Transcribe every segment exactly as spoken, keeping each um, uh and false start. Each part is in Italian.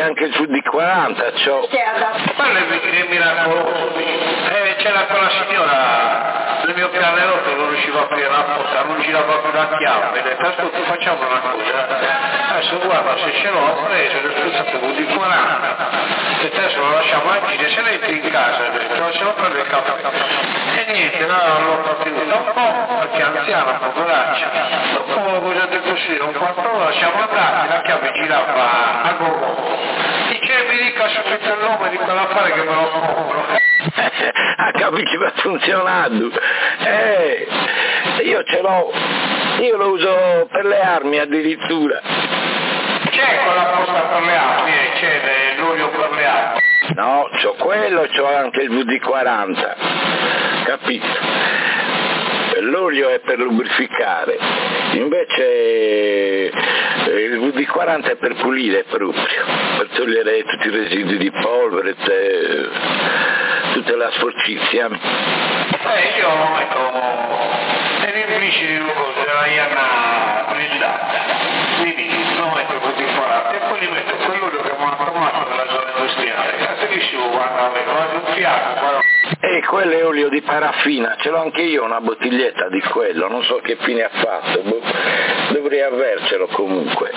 anche il D quaranta, ciò. Quello è miracoloso. Eh, c'era quella signora del mio pianerotto, non riusciva a aprire la porta, non girava più la chiave, e detto, ascolta, facciamo una cosa, adesso guarda, se ce l'ho preso, l'ho spezzato con D quaranta, e adesso lo lasciamo a giro, se lei in casa, ho detto, se lo prende il caffè. E niente, no, l'ho partito da un po', perché è anziana, poveraccia. Dopo cosa di così, un quarto d'ora siamo andati, la chiave girava a gogo. Dice, mi dica subito il nome di quell'affare che me lo compro. Ha capito che va funzionando. Eh, io ce l'ho, io lo uso per le armi addirittura. C'è quella posta per le armi, eh, c'è l'olio per le armi. No, c'ho quello, c'ho anche il V D quaranta, capito? L'olio è per lubrificare, invece il V D quaranta è per pulire proprio, per togliere tutti i residui di polvere, te, tutta la sporcizia. Eh, io lo metto nell'infici di una cosa, della iana blindata, quindi lo metto il V D quaranta e poi gli metto quell'olio che mi ha trovato nella zona industriale, cazzo che si guarda, vado un fiato, guarda. E quello è olio di paraffina, ce l'ho anche io una bottiglietta di quello, non so che fine ha fatto, dovrei avercelo comunque.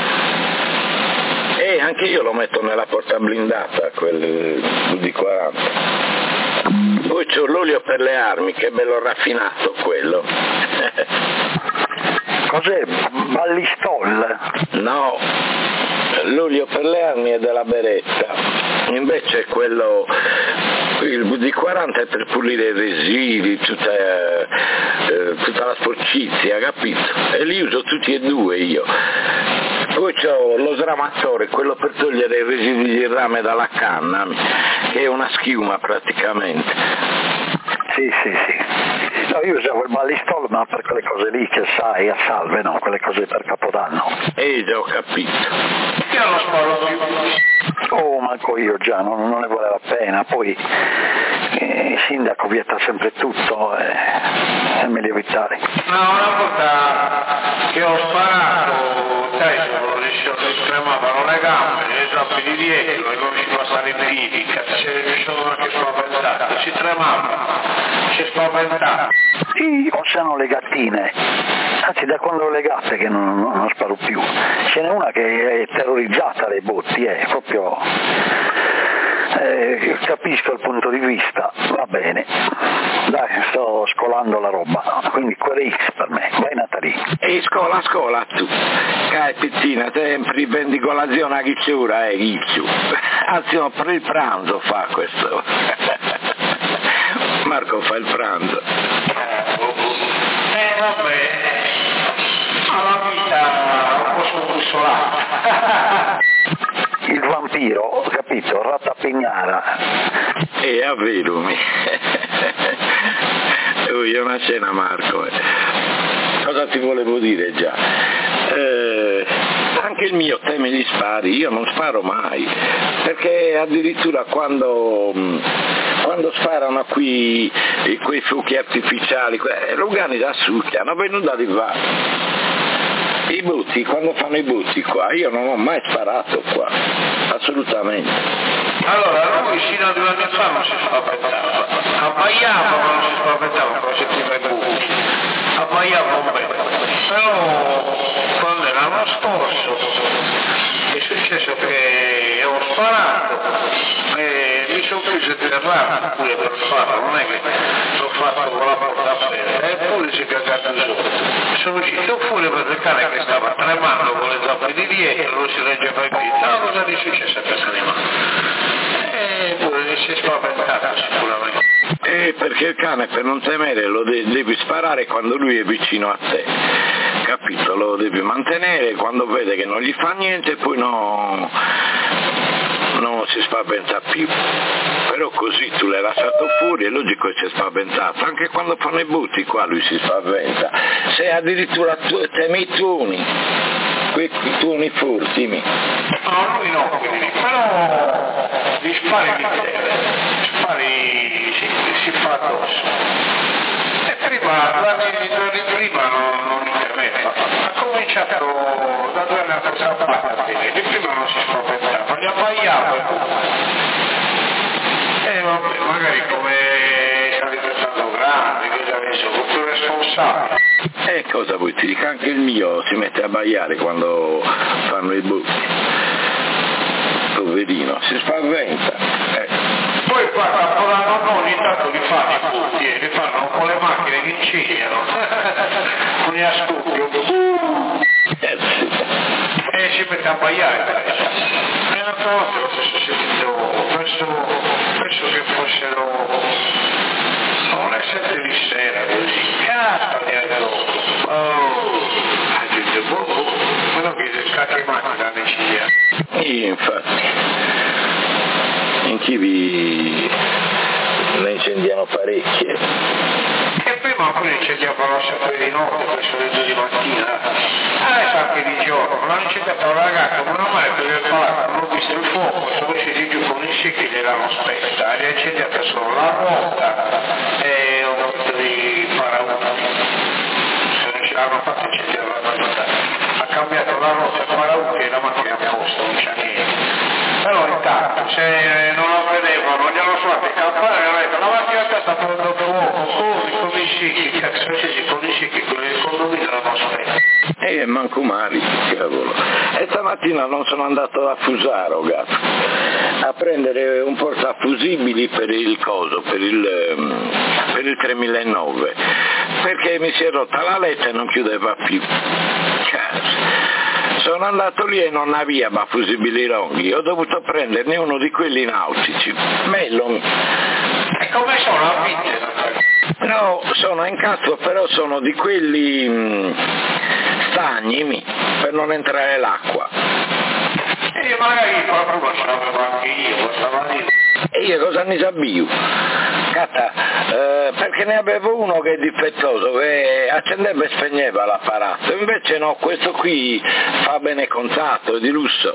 E anche io lo metto nella porta blindata, quel V D quaranta. Poi c'ho l'olio per le armi, che è bello raffinato quello. Cos'è? Ballistol? No, l'olio per le armi è della Beretta. Invece quello, il V D quaranta è per pulire i residui, tutta, eh, tutta la sporcizia, capito? E li uso tutti e due io. Poi c'ho lo sramatore, quello per togliere i residui di rame dalla canna, che è una schiuma praticamente. Sì, sì, sì. No, io usavo il ballistol, ma per quelle cose lì che sai, a salve, no? Quelle cose per Capodanno. Eh, già ho capito. Io non sparo più. Oh, manco io già, non, non ne vale la pena. Poi eh, il sindaco vieta sempre tutto, eh, è meglio evitare. No, una volta che ho sparato, sai, sono riuscito a scremavano le gambe, le zampe di dietro e non riuscivo a stare in piedi, mi sono anche spaventato, si tremava, si spaventava. Sì, o se no le gattine, anzi da quando ho le gatte che non, non, non sparo più, ce n'è una che è terrorizzata dai botti, è proprio, eh, capisco il punto di vista, va bene, dai, sto scolando la roba, quindi quelle X per me, vai Natalì. E scola, scola tu, che pizzina, sempre prendi colazione a chiusura, eh, chicciu, anzi no, per il pranzo fa questo, Marco fa il pranzo. Eh vabbè, alla vita un po' scombussolata. Il vampiro, ho capito, ratapignara. E è vero, mi. È una scena, Marco. Cosa ti volevo dire già? Eh, anche il mio teme gli spari, io non sparo mai, perché addirittura quando, quando sparano qui quei fuochi artificiali, Lugani da succhia, non venuto di va. I butti, quando fanno i butti qua, io non ho mai sparato qua, assolutamente. Allora, lui fino a due anni fa non si spaventava, abbaiava ma non si spaventava quando sentiva i buchi, abbaiava un bel, però quando era l'anno scorso è successo che ho sparato e mi sono preso di errare pure per farlo, non è che l'ho fatto con la porta aperta, eppure si è cagato sotto. Sono uscito fuori per il cane che stava tremando con le zampe di dietro, non si reggeva in piedi. No, cosa è successo a questo animale? E pure si è spaventato sicuramente. Eh, perché il cane per non temere lo de- devi sparare quando lui è vicino a te, capito? Lo devi mantenere quando vede che non gli fa niente e poi no, non si spaventa più. Però così tu l'hai lasciato fuori, è logico che si è spaventato, anche quando fanno i butti qua lui si spaventa, se addirittura tu, teme i tuoni, quei tuoni furti. No, lui no, quindi, però gli spari di terra, spari si, si fa addosso. E prima, due anni, due anni prima non, non mi temeva, ha cominciato da due anni a questa parte, e prima non si spaventava, gli abbaiavo e vabbè, magari come sta diventando grande, che adesso è più responsabile. E cosa vuoi ti dica? Anche il mio si mette a abbaiare quando fanno i buchi. Poverino, si spaventa. Eh. Poi qua a ogni tanto li fanno i buchi e li fanno con le macchine che incendiano, con gli ascolti. Eh sì. E si mette a abbaiare. E l'altra volta ho sentito, penso, penso che fossero le sette di sera, così, cazzo di addosso. Oh, aggiunge poco, quello che si scacca in macchina ne ci dia. Io infatti, in Chivi ne incendiano parecchie. E prima poi incendiavano sempre di notte, verso le due di mattina. Adesso anche di giorno, non hanno incendiato un ragazzo, non ho mai perché il palazzo, non ho visto il fuoco, sono scesi giù con i secchi dell'anno spesta, li ha incendiata solo la ruota e un po' di parauti. Se non ce l'hanno fatto incendiare la ruota, ha cambiato la ruota e parauti e la macchina a posto, non c'è niente. Però intanto, se non lo vedevano, non glielo so, che campare, hanno detto, la macchina sta prendendo fuoco, corri con i secchi, cazzo scesi con i secchi, con il condominio dell'anno spesta. E manco male, cavolo. E stamattina non sono andato a Fusaro, gatto, a prendere un portafusibili per il coso, per il, per il tremilanove, perché mi si è rotta la letta e non chiudeva più. Cazzo. Sono andato lì e non aveva fusibili lunghi, ho dovuto prenderne uno di quelli nautici. Mellon. E come sono a Vittera? No, sono in cazzo, però sono di quelli mh, stagni per non entrare l'acqua. E magari qualcuno ce l'avevo anche io, questa lì. E io cosa ne sapevo? Catta, eh, perché ne avevo uno che è difettoso, che accendeva e spegneva l'apparato, invece no, questo qui fa bene contatto, è di lusso.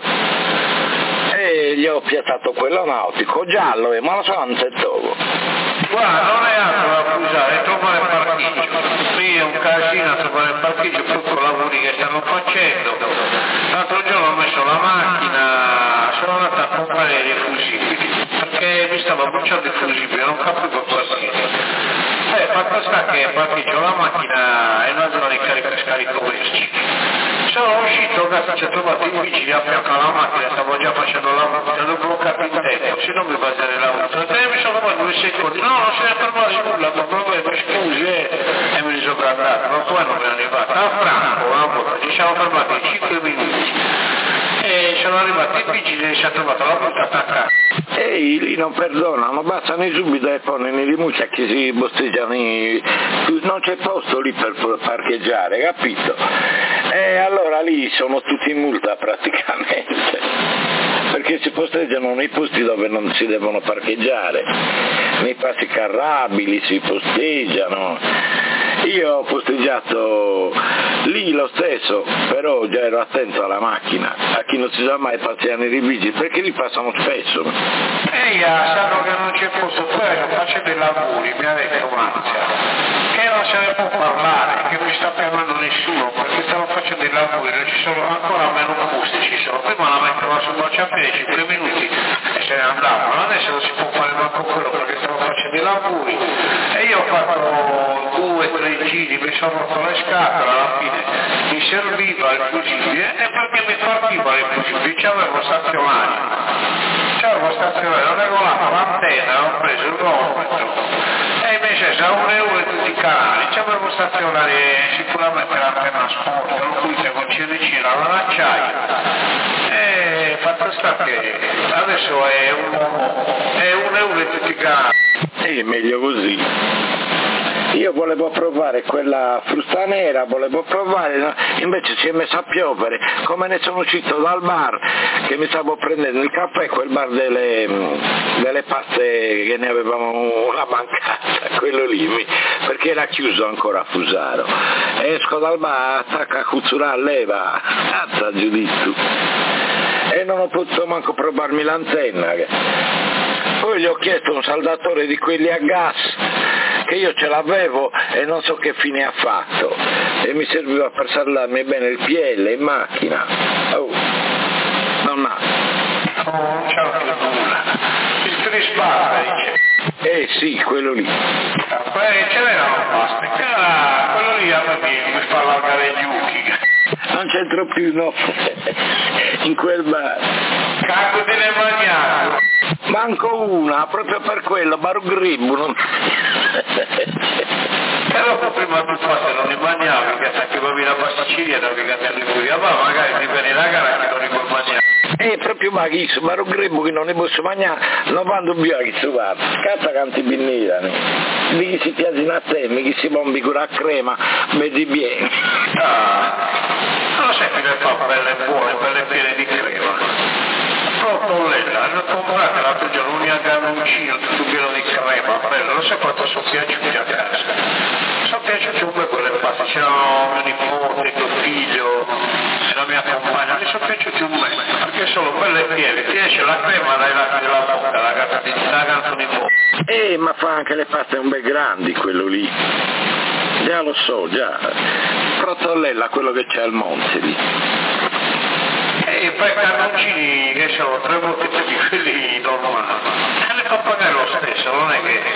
E gli ho piazzato quello nautico, giallo, e ma lo so, non c'è togo. Guarda, non è altro da accusare, è trovare il parcheggio. Qui è un casino a trovare il parcheggio, tutti i lavori che stanno facendo. L'altro giorno ho messo la macchina, sono andato a comprare dei fusibili, perché mi stava bruciando i fusibili, non capivo cosa sia. Eh, fatto sta che parcheggio la macchina è una zona di carica e scarico merci. Sono uscito, cazzo, ci ho trovato i vigili a fianco alla macchina, stavo già facendo la macchina, l'ho bloccato in tempo, se non mi baserei l'auto. E mi sono fermato due secondi, no, non se ne è fermato nulla, per problema, scusi, eh, e mi sono andato, ma poi non mi è arrivato. A Franco, a volta, ci siamo fermati cinque minuti. E sono arrivati i vigili e si è trovato la porta attaccata. Ehi, lì non perdonano, bastano subito e poi nei rimucci a chi si bosteggiano, i... non c'è posto lì per parcheggiare, capito? E allora lì sono tutti in multa praticamente, perché si posteggiano nei posti dove non si devono parcheggiare, nei passi carrabili si posteggiano. Io ho posteggiato lì lo stesso, però già ero attento alla macchina, a chi non si sa mai passano i vigili, perché li passano spesso. Ehi, sanno che non c'è posto, poi io faccio dei lavori, mi ha detto Marzia, che non se ne può parlare, che non sta fermando nessuno, perché stavo facendo dei lavori, non ci sono ancora meno posti, ci sono, prima la mettevo sul marciapiede cinque minuti e se ne andavano, adesso non si può fare manco quello perché stavo facendo dei lavori e io ho fatto due, tre giri, mi sono rotto le scatole, alla fine mi serviva il fusibile e perché mi partiva il fusibile, c'avevo stazionario, c'avevo stazionario, ho regolato l'antenna, ho preso il rometro e invece se a un euro e tutti i canali, c'avevo stazionario sicuramente l'antenna sport, per cui se con C D C la l'acciaio e fatto sta che adesso è un, è un euro e tutti i canali. Sì, meglio così. Io volevo provare quella frusta nera, volevo provare, no? Invece si è messa a piovere, come ne sono uscito dal bar che mi stavo prendendo il caffè, quel bar delle, delle paste che ne avevamo una bancata, quello lì, perché era chiuso ancora a Fusaro. Esco dal bar, attacca a cuzzurare, leva, cazzo giudizio. E non ho potuto manco provarmi l'antenna. Poi gli ho chiesto un saldatore di quelli a gas, che io ce l'avevo e non so che fine ha fatto, e mi serviva per saldarmi bene il P L in macchina. Oh, non ha. non c'è più nulla. Il Crispa dice. Eh sì, quello lì. Poi ce n'erano basta, quello lì a me mi fa allargare gli occhi. Non c'entro più, no, in quel bar. Cacco te ne mangiato. Manco una, proprio per quello, Barugribu. Non... Però prima tu forse non ne mangiavi, che sai che avevi la pasticceria da che cazzo di cui, ma magari mi viene la gara che non ne puoi mangiare. Eh, proprio maghisso, Barugribu che non ne posso mangiare, non vanno più a chi si va, cazzo canti binnirani. Di chi si piace a te, mi chi si bombi con la crema, vedi bene. Ah, non sai che le fa belle buone, belle piene di crema. Proprio lei, l'hanno comprata l'altro giorno un ganoncino tutto pieno di crema, bello, non so quanto sono piaciuti a casa. Sono piaciuti un po' quelle parti, c'erano mio nipote, mio figlio, la mia compagna, mi sono piaciuti un po', perché sono belle piene, ti esce la crema dai lati della bocca, la gatta di la gatta di bocca. Eh, ma fa anche le paste un bel grandi quello lì. Già lo so, già. Protollella, quello che c'è al monte lì. E poi i cannoncini che sono tre volte più di quelli normali. E le fa pagare lo stesso, non è che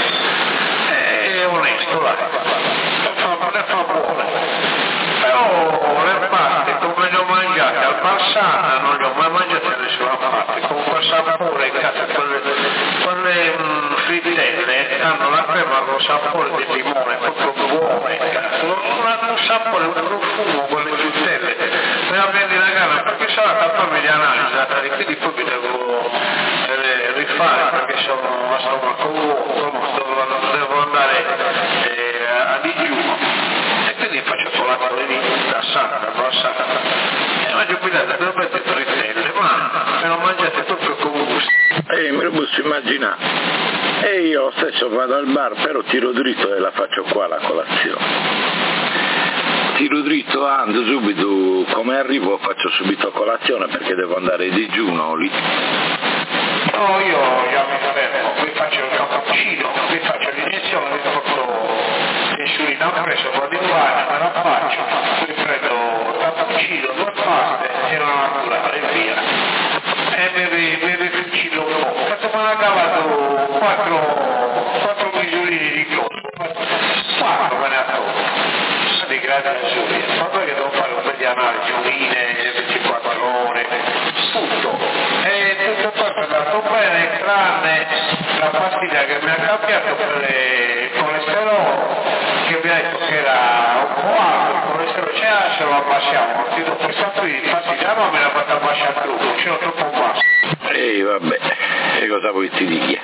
è onesto, dai. Le fa, le fa buone. Però le paste come le ho mangiate al Barsana non le ho mai mangiate da nessuna parte, con quel sapore, cazzo, quelle, quelle mh, frittelle hanno la crema con il sapore del limone, proprio buone, cazzo, non hanno un sapore, un profumo quelle frittelle, me la prendi la gana perché sarà da farmi di analisi, quindi poi mi devo eh, rifare perché sono a stomaco vuoto, devo andare eh, a digiuno e quindi faccio colazione lì da santa, da passata e mangio qui da dove mettete frittelle, ma me lo mangiate proprio con gusto. Eh, me lo posso immaginare. E io stesso vado al bar, però tiro dritto e la faccio qua la colazione. Tiro dritto, ando subito, come arrivo faccio subito colazione perché devo andare in digiuno lì. No, io già mi fermo, qui faccio il cappuccino, qui faccio l'iniezione, mi porto l'insulina, ho preso un po' di guardia, me la faccio, qui prendo il cappuccino, due paste e una naturale e via. E mi, mi rifucilo un po'. Cazzo me ne ha cavato quattro, quattro misurini di coso, quattro me ne ha tolto, di grande misura, ma poi che devo fare un po' di analisi, urine, ventiquattro ore, tutto. E tutto questo è andato bene, tranne la pastiglia che mi ha cambiato per il colesterolo, che mi ha detto che era un po' alto, il colesterolo c'era, se lo abbassiamo, ti do questa qui, infatti già non me l'ha fatta abbassare tutto, c'era troppo basso. Ehi vabbè, e cosa vuoi ti dire?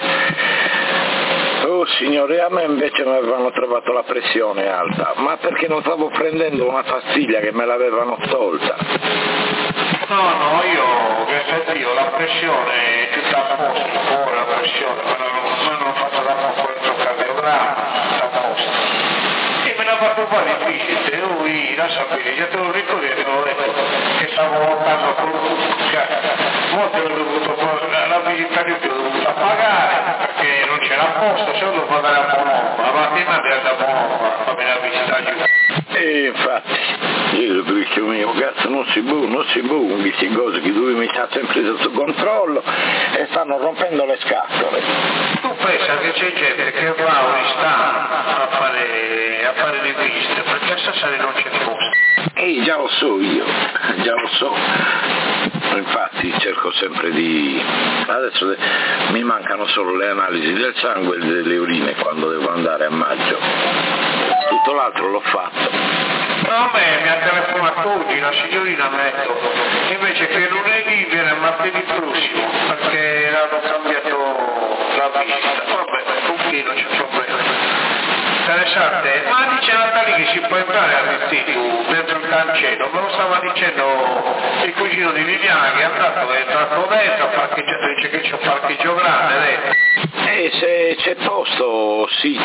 Oh signore, a me invece mi avevano trovato la pressione alta, ma perché non stavo prendendo una pastiglia che me l'avevano tolta? No, no, io, che io, la pressione è tutta a posto, ora la pressione, me l'hanno fatto da poco elettrocardiogramma, tutta a posto. E me l'ha fatto un po' difficile, lui, la sapevi, già te lo ricordi, te l'ho detto, che stavo lottando con lui, molto ho dovuto, la, la visita di più l'ho dovuta pagare, perché non c'era posto, se lo devo pagare a Bonova, la mattina mi da Bonova, fammi la visita giù. E infatti, io dico mio cazzo non si può, non si può, queste cose che lui mi sta sempre sotto controllo e stanno rompendo le scatole. Tu pensa che c'è gente che va ogni stanno a fare, a fare le visite, perché a Sassari non c'è posto. E già lo so io, già lo so. Infatti cerco sempre di... Adesso mi mancano solo le analisi del sangue e delle urine quando devo andare a maggio. Tutto l'altro l'ho fatto. No, a me mi ha telefonato oggi la signorina, mi ha detto invece che lunedì viene martedì prossimo perché hanno cambiato la visita. Vabbè, pochino c'è problema. Interessante, ma dice Natali che si può entrare all'interno dentro il cancello, me lo stava dicendo il cugino di Viviana che è andato, è entrato dentro, ha parcheggiato, dice che c'è un parcheggio grande dentro. E se c'è posto sì,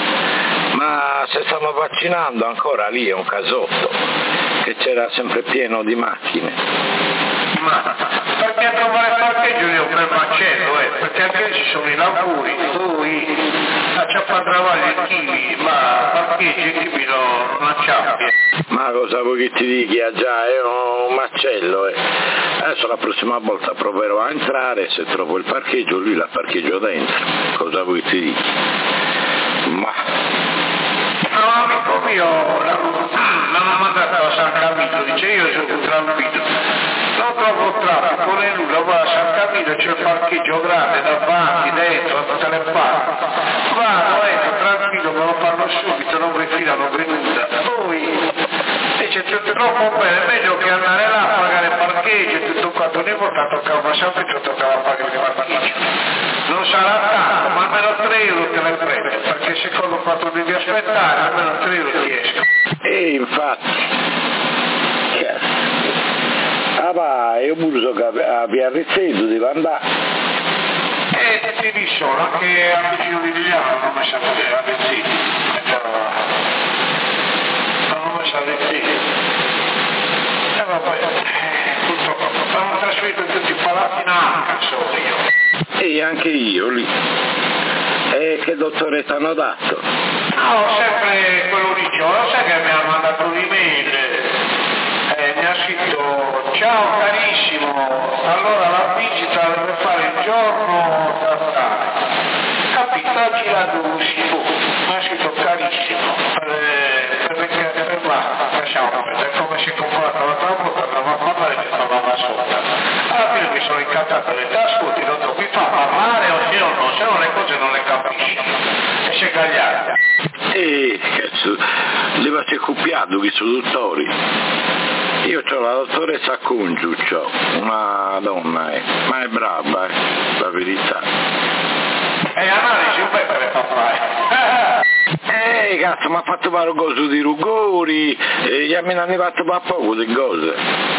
ma se stanno vaccinando ancora lì è un casotto, che c'era sempre pieno di macchine. Ma perché trovare parcheggio lì è un bel macello, eh? Perché anche ci sono i lavori, poi acciappa travagli chili, ma parcheggi tipi non acciappi. Ma cosa vuoi che ti dica? Già è un macello, eh. Adesso la prossima volta proverò a entrare, se trovo il parcheggio lui la parcheggio dentro. Cosa vuoi che ti dica? Ma no, amico mio l'hanno mandato a San Camillo, dice io sono tranquillo, non trovo traffico né nulla, va a San Camillo, c'è il parcheggio grande davanti, dentro, a tutte le parti, vado, ecco, tranquillo, me lo fanno subito, non mi filano venuta, poi dice troppo bene, meglio che andare là a pagare il parcheggio e tutto quanto, ogni volta toccava sempre che toccava pagare il parcheggio, non sarà tanto, ma almeno tre euro te le prendo, perché secondo quanto devi aspettare, almeno tre euro ti escono. E infatti, ah va, io pure so che a Via Rizzetto devo andare. E ti dico solo, anche a vicino di Liliano non mi sa vedere, a Rizzetto, non mi sa vedere. E vabbè, purtroppo, abbiamo trasferito tutti i palati in Arca, solo io. E anche io lì. E che dottore ti hanno dato? No, sempre quello di Giorgio, sai che mi ha mandato un'email, eh, mi ha scritto ciao carissimo, allora la visita deve fare il giorno da tale, capito, oggi la dosi, mi ha scritto carissimo, eh, perché per là, lasciamo vedere come si è comportato l'altra volta, andava a parlare che stavamo sopra, alla fine mi sono incantato le tasche, ti ho qui fa parlare o se no, se no le cose non le capisci, e si è cagliata. E cazzo, leva si è accoppiato che sono dottori. Io ho la dottoressa Congiuccio, una donna, eh, ma è brava, eh, la verità. E analisi un po' per papà. Eh, cazzo, mi ha fatto fare un coso di rugori, e gli hanno fatto per poco di cose.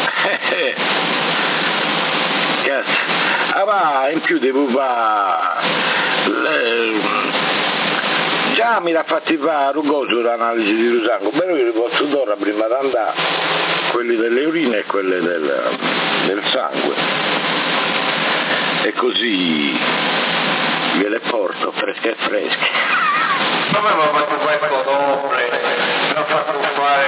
Cazzo, ah va, in più devo fare... Già mi l'ha fatti fare un coso l'analisi di sangue, però io li posso dare prima di andare, quelli delle urine e quelli del, del sangue. E così ve le porto fresche e fresche. Come mi ha fatto fare il codobre, mi ha fatto fare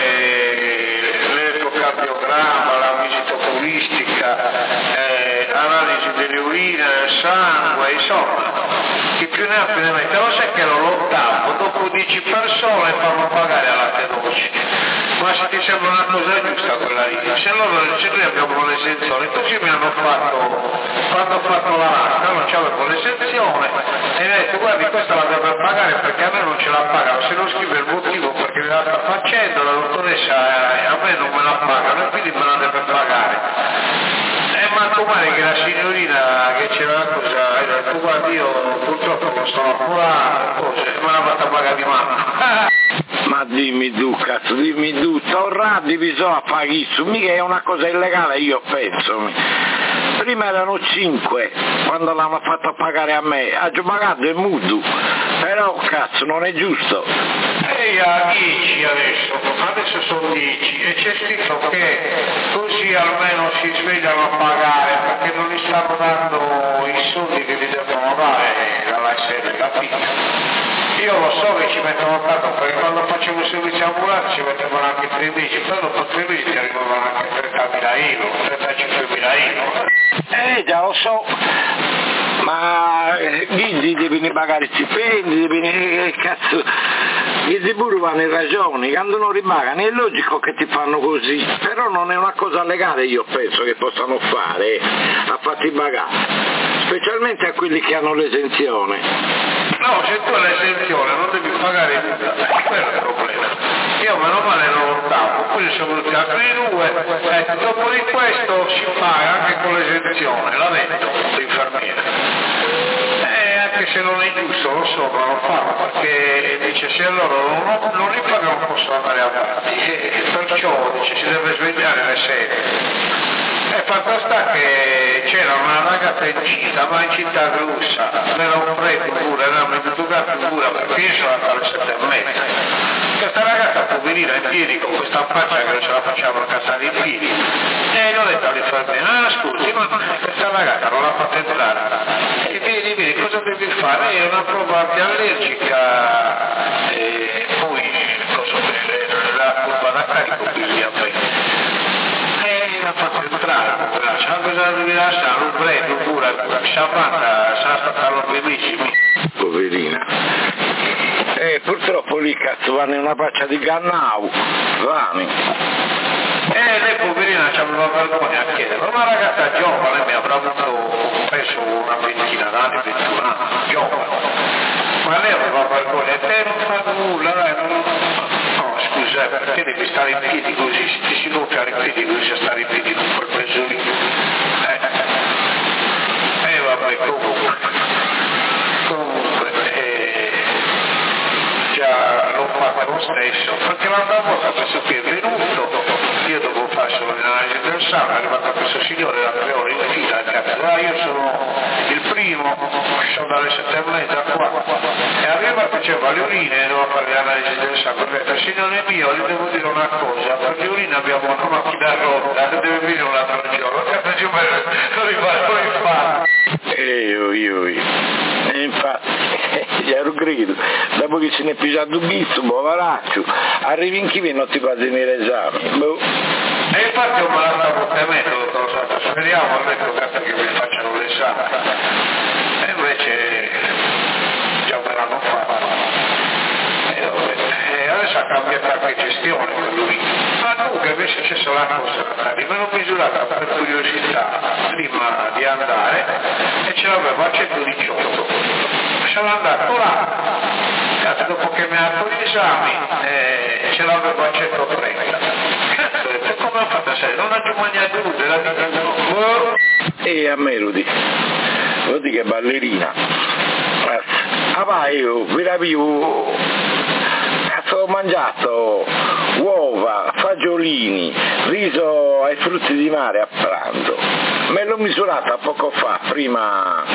l'ecocardiogramma, la visita oculistica, eh, analisi delle urine, del sangue, insomma. Chi più ne ha più ne mette, lo sai che lo lottavo, dopo dieci persone fanno pagare alla tenuci, ma se ti sembra una cosa giusta quella lì, se loro se noi abbiamo l'esenzione, così mi hanno fatto, quando ho fatto la lasta, non c'avevo l'esenzione, e mi ha detto guardi questa la devo pagare perché a me non ce la pagano, se non scrive il motivo perché me la sta facendo, la dottoressa eh, a me non me la pagano e quindi me la deve pagare. E manco male che la signorina che c'era la cosa, ha detto guarda io purtroppo non sto lavorando, cose, me la fatta pagare di mano. Ma dimmi tu, cazzo, dimmi tu, tornati bisogna fare isso, mica è una cosa illegale, io penso. Prima erano cinque, quando l'hanno fatto pagare a me, ha già pagato il mutuo, però cazzo non è giusto. E a dieci adesso, adesso sono dieci e c'è scritto che così almeno si svegliano a pagare perché non gli stanno dando i soldi che gli devono dare dalla sede, capito? Io lo so che ci mettono tanto perché quando facevo il servizio ambulante ci mettevano anche tre mesi, però dopo tre mesi ti arrivavano anche trentamila euro, trentacinquemila euro. Eh già lo so, ma gli devi pagare stipendi, devi, eh, cazzo, gli pure vanno in ragione, quando non ripagano è logico che ti fanno così, però non è una cosa legale io penso che possano fare, a farti pagare, specialmente a quelli che hanno l'esenzione. No, se tu hai l'esenzione non devi pagare nulla, quello è il problema. Io meno male non lottavo, poi sono venuti altri due, eh, dopo di questo si paga anche con l'esenzione, l'ha detto l'infermiere. Eh, anche se non è giusto, lo so, ma lo fanno, perché dice se loro non, non li pagano non possono andare avanti, e perciò dice si deve svegliare alle sei. E fatto sta che c'era una ragazza incinta, ma incinta russa, era un freddo pure, era un educato pure, perché io sono andato alle sette e mezza. Questa ragazza poverina in piedi con questa faccia che non ce la facciamo casare in piedi. E io ho detto all'infermiera, ah scusi, ma questa ragazza non l'ha fatta entrare. E vieni, vieni, cosa devi lei è una probabile allergica e poi cosa bene, la curva da carico quindi a me. E l'ha fatto entrare, c'è una cosa di rilasciare, un breve, pure, sciampata, sarà stata lo bellissimo. Poverina. E purtroppo lì cazzo vanno in una faccia di Gannau, vanno. Eh, lei poverina c'aveva vergogna a chiedere, una ragazza giovane mi avrà avuto preso una ventina d'anni, ventuno anni, giovane, ma lei aveva vergogna e te non fa nulla, dai, non... no scusa, perché devi stare in piedi così, se ti si gonfia in piedi così a stare in piedi con quel peso lì, eh, eh vabbè comunque, comunque, eh, già l'ho fatto lo stesso, perché l'altra volta questo qui è venuto, io dovevo fare solo l'analisi del sangue, è arrivato questo signore da tre ore in fila, cazzo, ah, io sono il primo, sono dalle sette e mezza qua, e arriva che c'era le urine e dovevo fare l'analisi del sangue, ho detto, signore mio, gli devo dire una cosa, per le urine abbiamo una macchina rotta, deve venire un altro giorno, cazzo, ci non rifarò in fa. E io, io, io. E infatti, gli ero grido, dopo che se ne è pigiato un bisto, poveraccio, arrivi in chi e non ti fa tenere esami, boh. E infatti ho malato temendo, speriamo almeno che mi facciano l'esame. E invece già me l'hanno fatto. E, e adesso ha cambiato anche gestione quello lì. Ma comunque invece c'è solo una cosa, me l'ho misurata per curiosità prima di andare e ce l'avevo a centodiciotto. Sono andato là, cazzo, dopo che mi ha fatto gli esami eh, ce l'avevo a centotrenta. Cazzo, e come ho fatto a sei? Non ho più mangiato nulla, la vita no. E a me lo dico, lo dico che ballerina. Ah vai, io vi rapivo, cazzo ho mangiato uova, fagiolini, riso ai frutti di mare a pranzo. Me l'ho misurata poco fa, prima...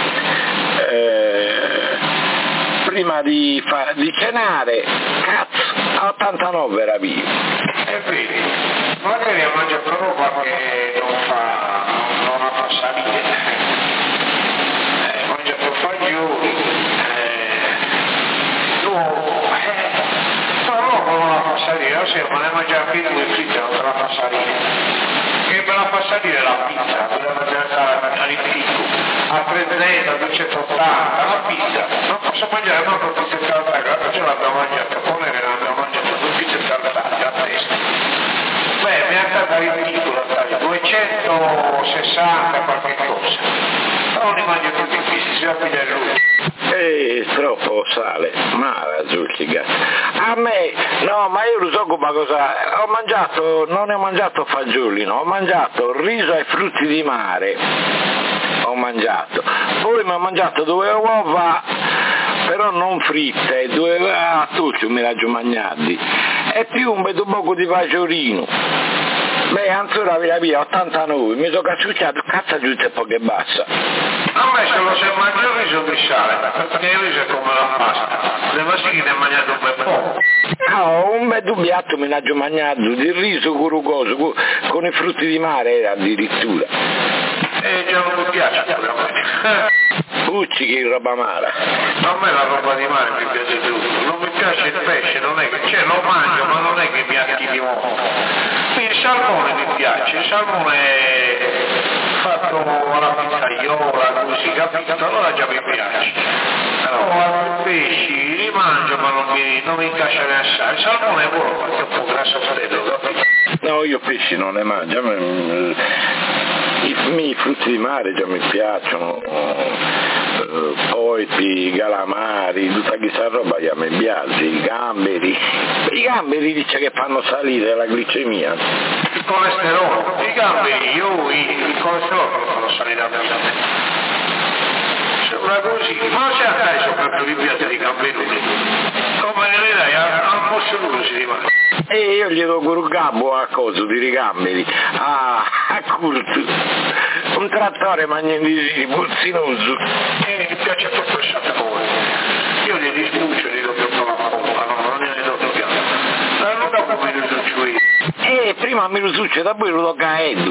Eh, prima di, fa, di cenare, cazzo, a ottantanove era vivo. E vedi, magari ha mangiato roba che non fa, non la fa salire. Eh, ha mangiato fagioli, eh, no, eh, no, no, non la fa salire, se ma ne mangia più di due fritte non te la fa salire. Che me la fa salire la pizza, quella mangiata all'infinito. A trenta, duecentottanta, la pizza, non posso mangiare manco pizza saltata, ce l'abbiamo mangiata, come ne abbiamo mangiato due pizze saltate a testa. Beh, mi è andata ridicola, duecentosessanta qualche cosa. Non ne mangio tutti i pizzi, si va a pigliare lui. E troppo sale, male Zucchiga. A me, no, ma io lo so come cosa, ho mangiato, non ho mangiato fagioli, no, ho mangiato riso ai frutti di mare. Ho mangiato, poi mi ho mangiato due uova, però non fritte, due a tuccio mi raggio magnati, e più un bel poco di fagiolino. Beh, ancora via via, ottantanove, mi sono cacciucciato, cazzo giusto e poco e basta. A me se lo se mangia il riso di sale, perché il riso è come la pasta, le maschine hanno mangiato un bel po'. No, un bel dubbiato mi raggio magnato, di riso curucoso, con i frutti di mare addirittura. E già non mi piace pure a me. Pucci che roba mala. A me la roba di mare mi piace tutto. Non mi piace il pesce, non è che cioè lo mangio, ma non è che mi attivi molto. Il salmone mi piace, il salmone fatto alla pizzaiola, così, capito? Allora già mi piace. Però i pesci li mangio, ma non mi, non mi incascia ne assai. Il salmone è buono perché è un po' grasso freddo, capito? No, io pesci non ne mangio. I miei frutti di mare già mi piacciono, uh, poipi, calamari, tutta questa roba che mi piace, i gamberi. I gamberi dice che fanno salire la glicemia. Il colesterolo, i gamberi, io il colesterolo lo fanno salire a me. Sembra così, ma se a te sono per i piatti di gamberoni, come ne dai a mosso si rimane. E io gli do un gabbo a coso di ricamberi, a, a culto, un trattore magnetici, pulsinoso. E mi piace tutto il sapore. Io gli disbuccio, gli do più con la pompa, no, non gli do più piano. Ma non dopo mi risulcio io. E prima mi risulcio, da poi lo do caendo.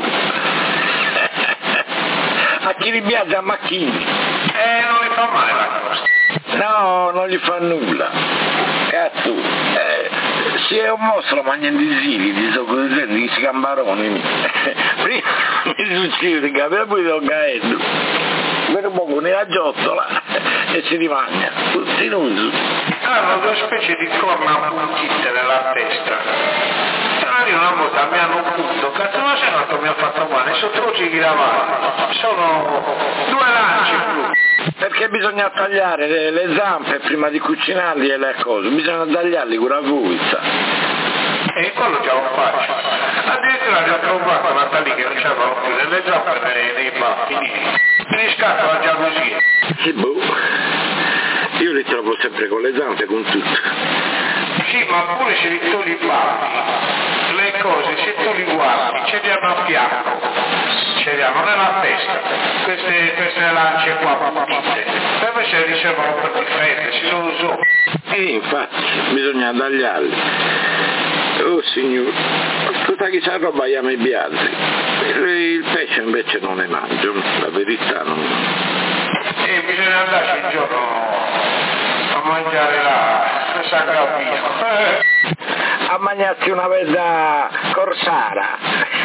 A chi li piace a macchini. Eh, non mi fa male la cosa. No, non gli fa nulla. Cazzo, eh, se è un mostro mangia di zili, so così, di scambaroni. Prima mi succede che aveva poi do gaetto, per un po' con la giottola e si rimagna, tutti in uso. Hanno due specie di corna appuntite nella testa. Io una volta mi hanno punto, cazzo ma se no mi ha fatto male, sono troci di lavare, sono due lance blu. Perché bisogna tagliare le, le zampe prima di cucinarli e le cose, bisogna tagliarli con la buizza. E quello già lo faccio. Addirittura gli ho trovato una taglia che non c'erano più nelle zampe nei, nei baffi, mi scatto la gelosia. Sì, boh, io li trovo sempre con le zampe, con tutto. Sì, ma pure se li togli i baffi, le cose, se tu li guardi, ce li hanno a fianco, ce li hanno nella testa, queste, queste lance qua puntite, poi se li servono per difendere, si sono usano. E infatti, bisogna tagliarli. Oh signore, tutta questa roba gli mi piace, il pesce invece non ne mangio, la verità non. E bisogna andarci un giorno a mangiare la sacravia. A mangiarsi una bella corsara.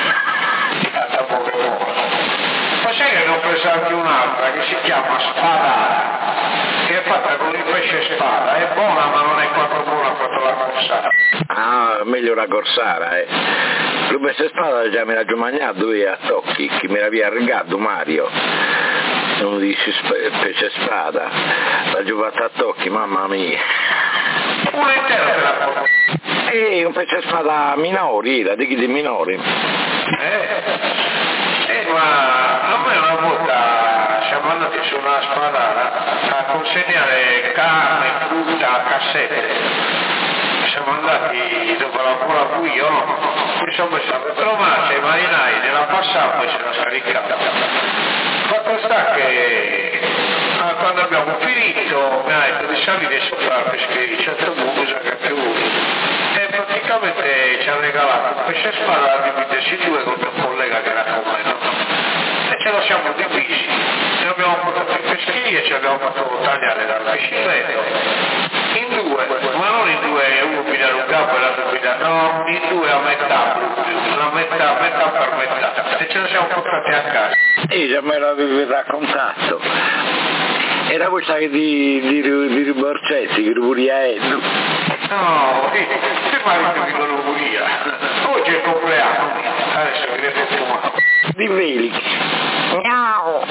Ma sai che ne ho presa anche un'altra che si chiama spadara, che è fatta con il pesce spada, è buona ma non è quanto buona quanto la corsara. Ah, meglio la corsara, eh. Il pesce spada già me l'ha già mangiato io a tocchi, che mi aveva arrivato Mario. Non dici sp- pesce spada, l'ha già fatto a tocchi, mamma mia. Una intera te la porto. Eh, un pesce spada minori, la di chi di minori. Eh, eh, ma a me una volta siamo andati su una spadara a consegnare carne, frutta a cassette. Siamo andati dove lavoravo io, mi sono messo a trovare i marinai nella passata e ce la scaricata. Fatto sta che ah, quando abbiamo finito mi ha detto di salire sopra la pescheria, certo punto sa che più e praticamente ci ha regalato un pesce spada da dividersi in due con un collega che era con me, no? E ce lo siamo divisi, ne abbiamo portato in pescheria e ci abbiamo fatto tagliare dal pescivendolo in due, ma non in due, uno piglia un capo e l'altro piglia, no, in due a metà, la metà, metà per metà, e ce lo siamo portati a casa. E già me l'avevi raccontato. Era questa che di, di, di Riborcetti, che Ruburiaello. No, sì, ti parli di Ruburia. Oggi è il compleanno, adesso mi devo fumare. Di Felix. Miau.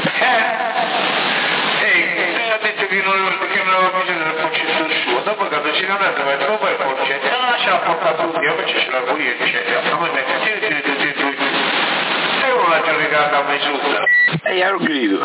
Eh? E ha detto che non, che non aveva bisogno del concetto suo, dopo quando ci non è dove trova il concetto, e non lascia portare tutti, invece ce l'ha pure io, dice, a me mette, e uno l'ha giudicata a misura. E io lo grido.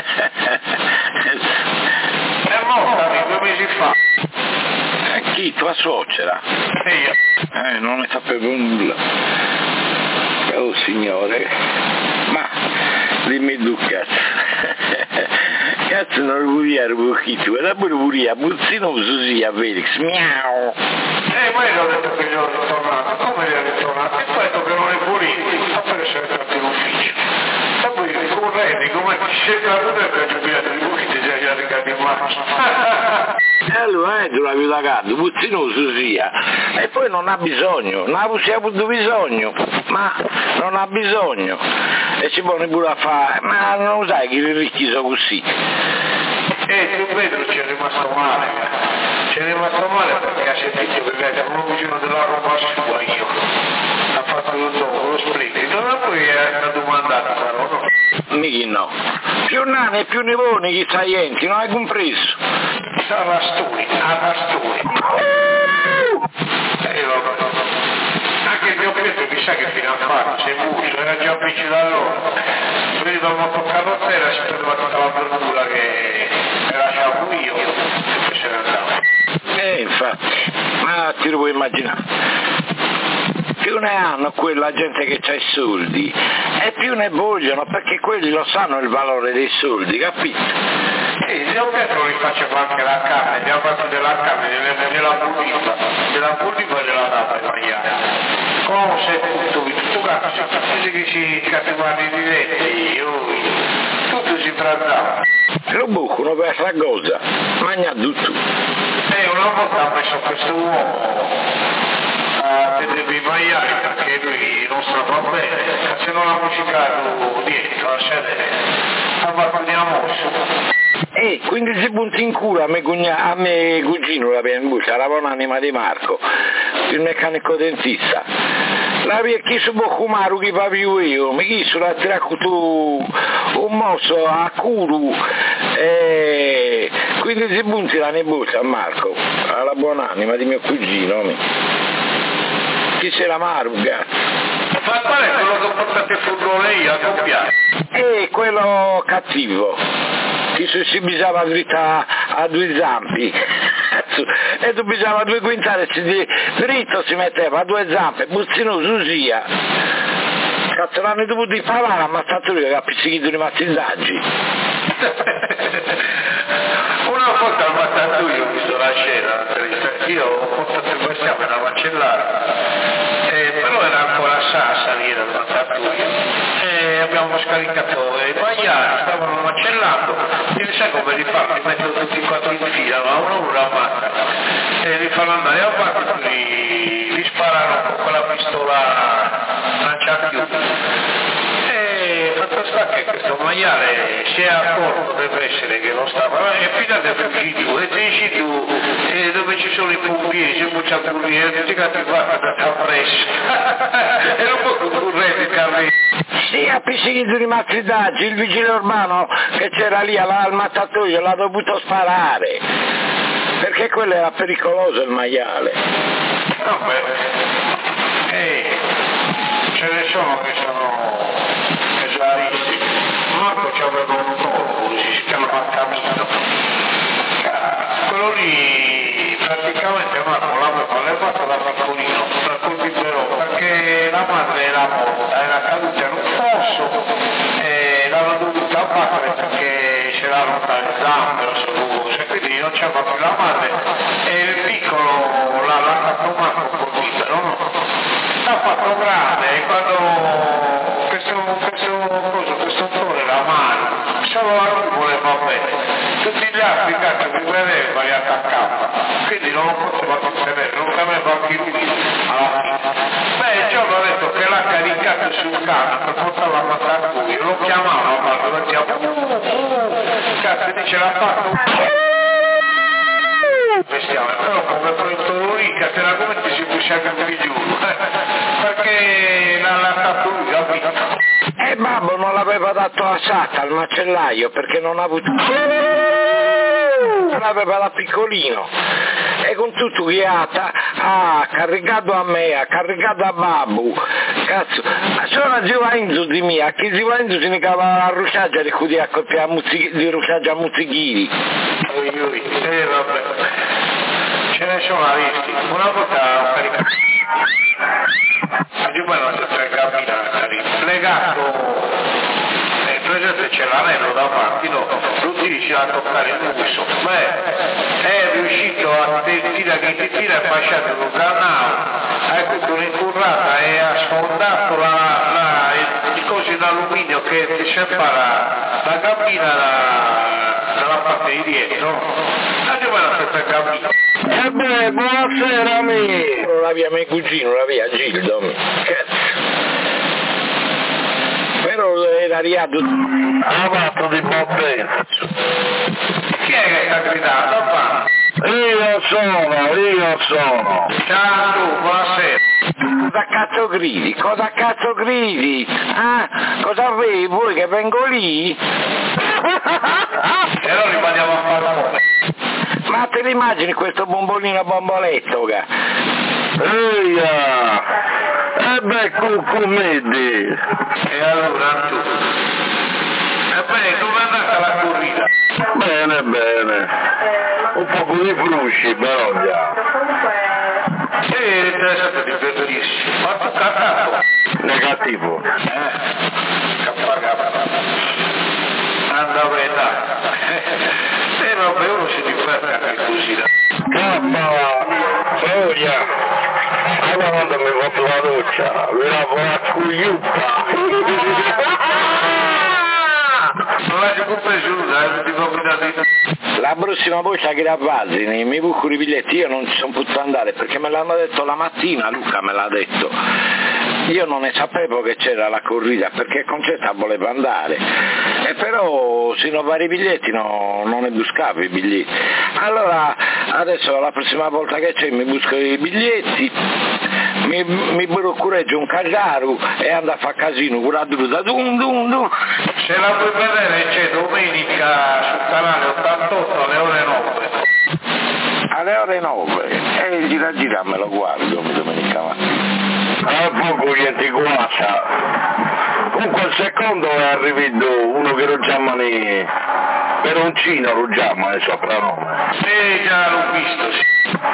È morta di due mesi fa. Chi? Tua suocera? E io. Eh, non ne sapevo nulla. Oh signore. Ma, dimmi tu cazzo. Cazzo non lo vuoi un pochino, e dopo lo vuoi a buzzinoso sì a Felix. Miau. E poi gli ho detto che gli ho ritornato. Come gli ho ritornato? E poi ho detto che non è pulito. Ha preso essere stato in ufficio. E poi corretti, come ti scelta tu e per giubilare di voi ti sei già ricato in mano. E allora eh, tu l'avevi lagato, buzzinoso sia, e poi non ha bisogno, non ha avuto bisogno, ma non ha bisogno, e ci pone pure a fare, ma non sai che i ricchi sono così. E tu Pedro ci è rimasto male, ci è rimasto male perché ha sentito che avevamo bisogno della roba sua io, ha fatto lo, lo split, non poi è una domandata però no. Michi no, più nani e più nevoni chi sta enti, non hai compreso. Arrastoni, arrastoni. E vabbè. Anche il mio Pietro mi sa che fino a fare, sei busso, era già vicino da loro. Vedi la motocarrozzera, si prendeva tutta la verdura che lasciavo io e poi se ne andava. Eh infatti, ma ti lo puoi immaginare. Più ne hanno quella gente che ha i soldi e più ne vogliono perché quelli lo sanno il valore dei soldi, capito? Sì, io Pietro li faceva anche la carne, abbiamo fatto della carne, della pulita, della pulita e della data in maiale. Cose, tutto, tutto cazzo, tutti che si cattivano i diretti, io, tutto si strazzato. Lo bucano per Ragosa, magna tutto. E una volta ha messo questo uomo a dei maiali perché lui non stava bene, se non ha musicato dietro a sedere, abbandoniamo mosso. E quindi si punta in culo a me, cugna, a me cugino la penbuccia, la buonanima di Marco, il meccanico dentista. La via chi su Boccumaru chi fa più io, mi chi su la tirato tu un mosso a culo, e quindi si punti la nebuccia a Marco, alla buonanima di mio cugino. Mi. Chi se la maruga? Ma qual è quello che portate fuori lei a doppiare? E quello cattivo. Chi si bisogna dritta a due zampi e tu bisogna due quintali dritto si metteva a due zampe buzzino su sia cazzo l'hanno dovuto di parlare ammazzato lui che ha pizzichito di mazzindaggi. Una volta al mattatoio ho visto la scena io ho portato il bestiame da macellare eh, però era ancora sa a salire al mattatoio e abbiamo scaricato i maiali, stavano macellando, io sai come li fanno, li mettono tutti quattro in fila, ma uno uno ammazza e li fanno andare avanti, li, li sparano con quella pistola lanciafiuti. E fatto sta che questo maiale si è accorto, deve essere che non stava, e fidate è fuggito, e dici tu, e dove ci sono i pompieri, c'è muccia pulire, e tutti che ti fanno da presso, e non può concorrere il carrello. Sì, ha pizzichito di mazzindaggi, il vigile urbano che c'era lì al mattatoio l'ha dovuto sparare, perché quello era pericoloso il maiale. No, beh, eh, ce ne sono che sono esalissimi. Marco ci aveva un corpo, si chiama Camino. Quello lì praticamente Marco l'aveva levato da piccolino, da quel biberone, perché la madre era morta, era caduta in un fosso e l'aveva dovuta abbattere perché c'era rotta le zampe, la sua, quindi non c'era più la madre e il piccolo l'ha lasciato Marco col bibero, no? L'ha fatto grande e quando questo, questo, cosa, questo attore la mano, solo la lui voleva bene, tutti gli altri cazzo mi vedeva li attaccava, quindi non lo poteva contenere, non aveva anche lui alla fine. Beh, il giorno ha detto che l'ha caricato sul camion per portarlo a mattatoio, lo chiamava, ma lo diceva, cazzo dice l'ha fatto. Bestiame, però come pronto lì, che te la come ti si può sciacquare giù, perché l'ha fatto lui, capito? E babbo non l'aveva dato a Sata al macellaio perché non ha avuto, l'aveva da piccolino e con tutto ghiata ha carricato a me, ha carricato a babbo, cazzo, ma sono a Giovanni di mia, a chi Giovanni si ne cava la rusciaggia di cui di rusciaggia a muzzichini. Eh vabbè, ce ne sono a rischi, una volta ho caricato, a Giovanni non si camminare, legato, e presente c'è l'anello davanti, no, tutti riesce a toccare il muso, beh, è riuscito a tirare che ti tira e fasciato con canale, ha avuto un'incurrata e ha sfondato la, la, il, il coso in alluminio che ti separa la cabina da, dalla parte di dietro, a Giovanni questa cabina. E beh, buonasera amico, la via mio cugino, la via Gildo, cazzo. Però era riato Amato di Bobbetta. Chi è che sta gridando? Papà? Io sono, io sono. Ciao tu, buonasera. Cosa cazzo gridi? Cosa cazzo gridi? Ah, cosa avevi voi che vengo lì? E allora rimaniamo a fare come? Ma te l'immagini questo bombolino bomboletto? Ga? Eia! E beh, cucumedi! E allora tu? E bene, dove è andata la corrida? Bene, bene. Un po' di frusci, però già. E interessante di divertirsi. Ma tu cantato? Negativo. Eh, capagato. Anda a verità. E vabbè, uno si diverte anche così. Cappa! Soia! Allora quando mi faccio la doccia, mi lavo la cugliuppa! non l'hai compreso, dai, ti proprio da te. La prossima volta che ravvasini mi buco i biglietti, io non ci sono potuto andare perché me l'hanno detto la mattina, Luca me l'ha detto. Io non ne sapevo che c'era la corrida perché Concetta voleva andare, e però se non vari i biglietti no, non ne buscavo i biglietti. Allora adesso la prossima volta che c'è mi busco i biglietti, mi, mi procureggio un cagaru e ando a fare casino con la drusa, dum dum dum. Se la puoi vedere c'è domenica sul canale ottantotto alle ore nove. Alle ore nove, e gira gira me lo guardo domenica mattina. A poco niente guaccia. Comunque al secondo è arrivato uno che lo chiamano Peroncino, lo chiama il soprannome. Sì, già l'ho visto, sì.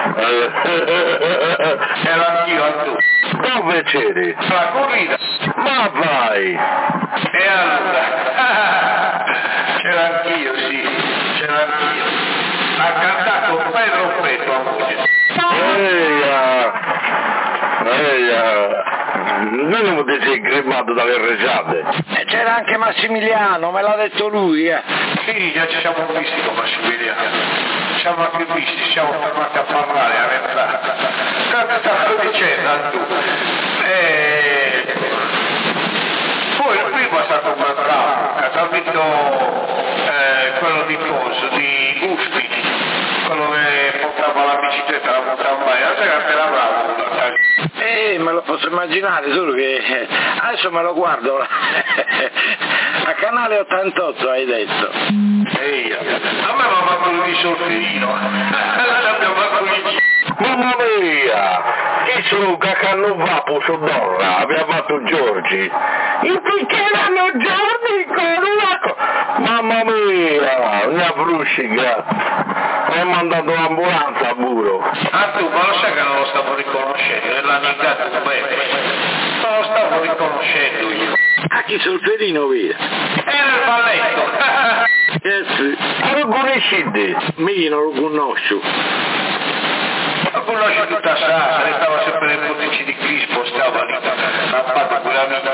Ero anch'io a tu. Dove c'eri? La corrida. Ma vai! E allora? C'era anch'io, sì, c'era anch'io. Ha cantato Pedro Petto a moglie. Eia! Eia! Noi non ti sei cremato dalle risate. E c'era anche Massimiliano, me l'ha detto lui, eh. Sì, già ci siamo visti con Massimiliano. Ci siamo anche visti, ci siamo fermati a parlare, a restare. Cosa stavo dicendo tu? E... Poi il primo è stato un bel bravo, ha vinto eh, quello di Coso, di Gusti, quello che portava la bicicletta, la portava mai, non era era bravo. Eh, me lo posso immaginare, solo che eh, adesso me lo guardo a canale ottantotto hai detto. Ehi, a me mi ha fatto il solferino, abbiamo fatto il... Mamma mia! Che sono cacano vapo su Dorra, abbiamo fatto Giorgi. Il picchieranno Giorgi con una co... Mamma mia! Una fruscica! Ho mandato l'ambulanza a Buro. Ah tu, ma lo sai che non lo stavo riconoscendo, è la negato bene. Non lo stavo riconoscendo io. A chi Solferino via? Era il balletto. Eh sì. Ma lo conoscete? Io non lo conosco. Lo conosci tutta Sassa, stava sempre nei portici di Crispo, stava lì, tappato quella vita.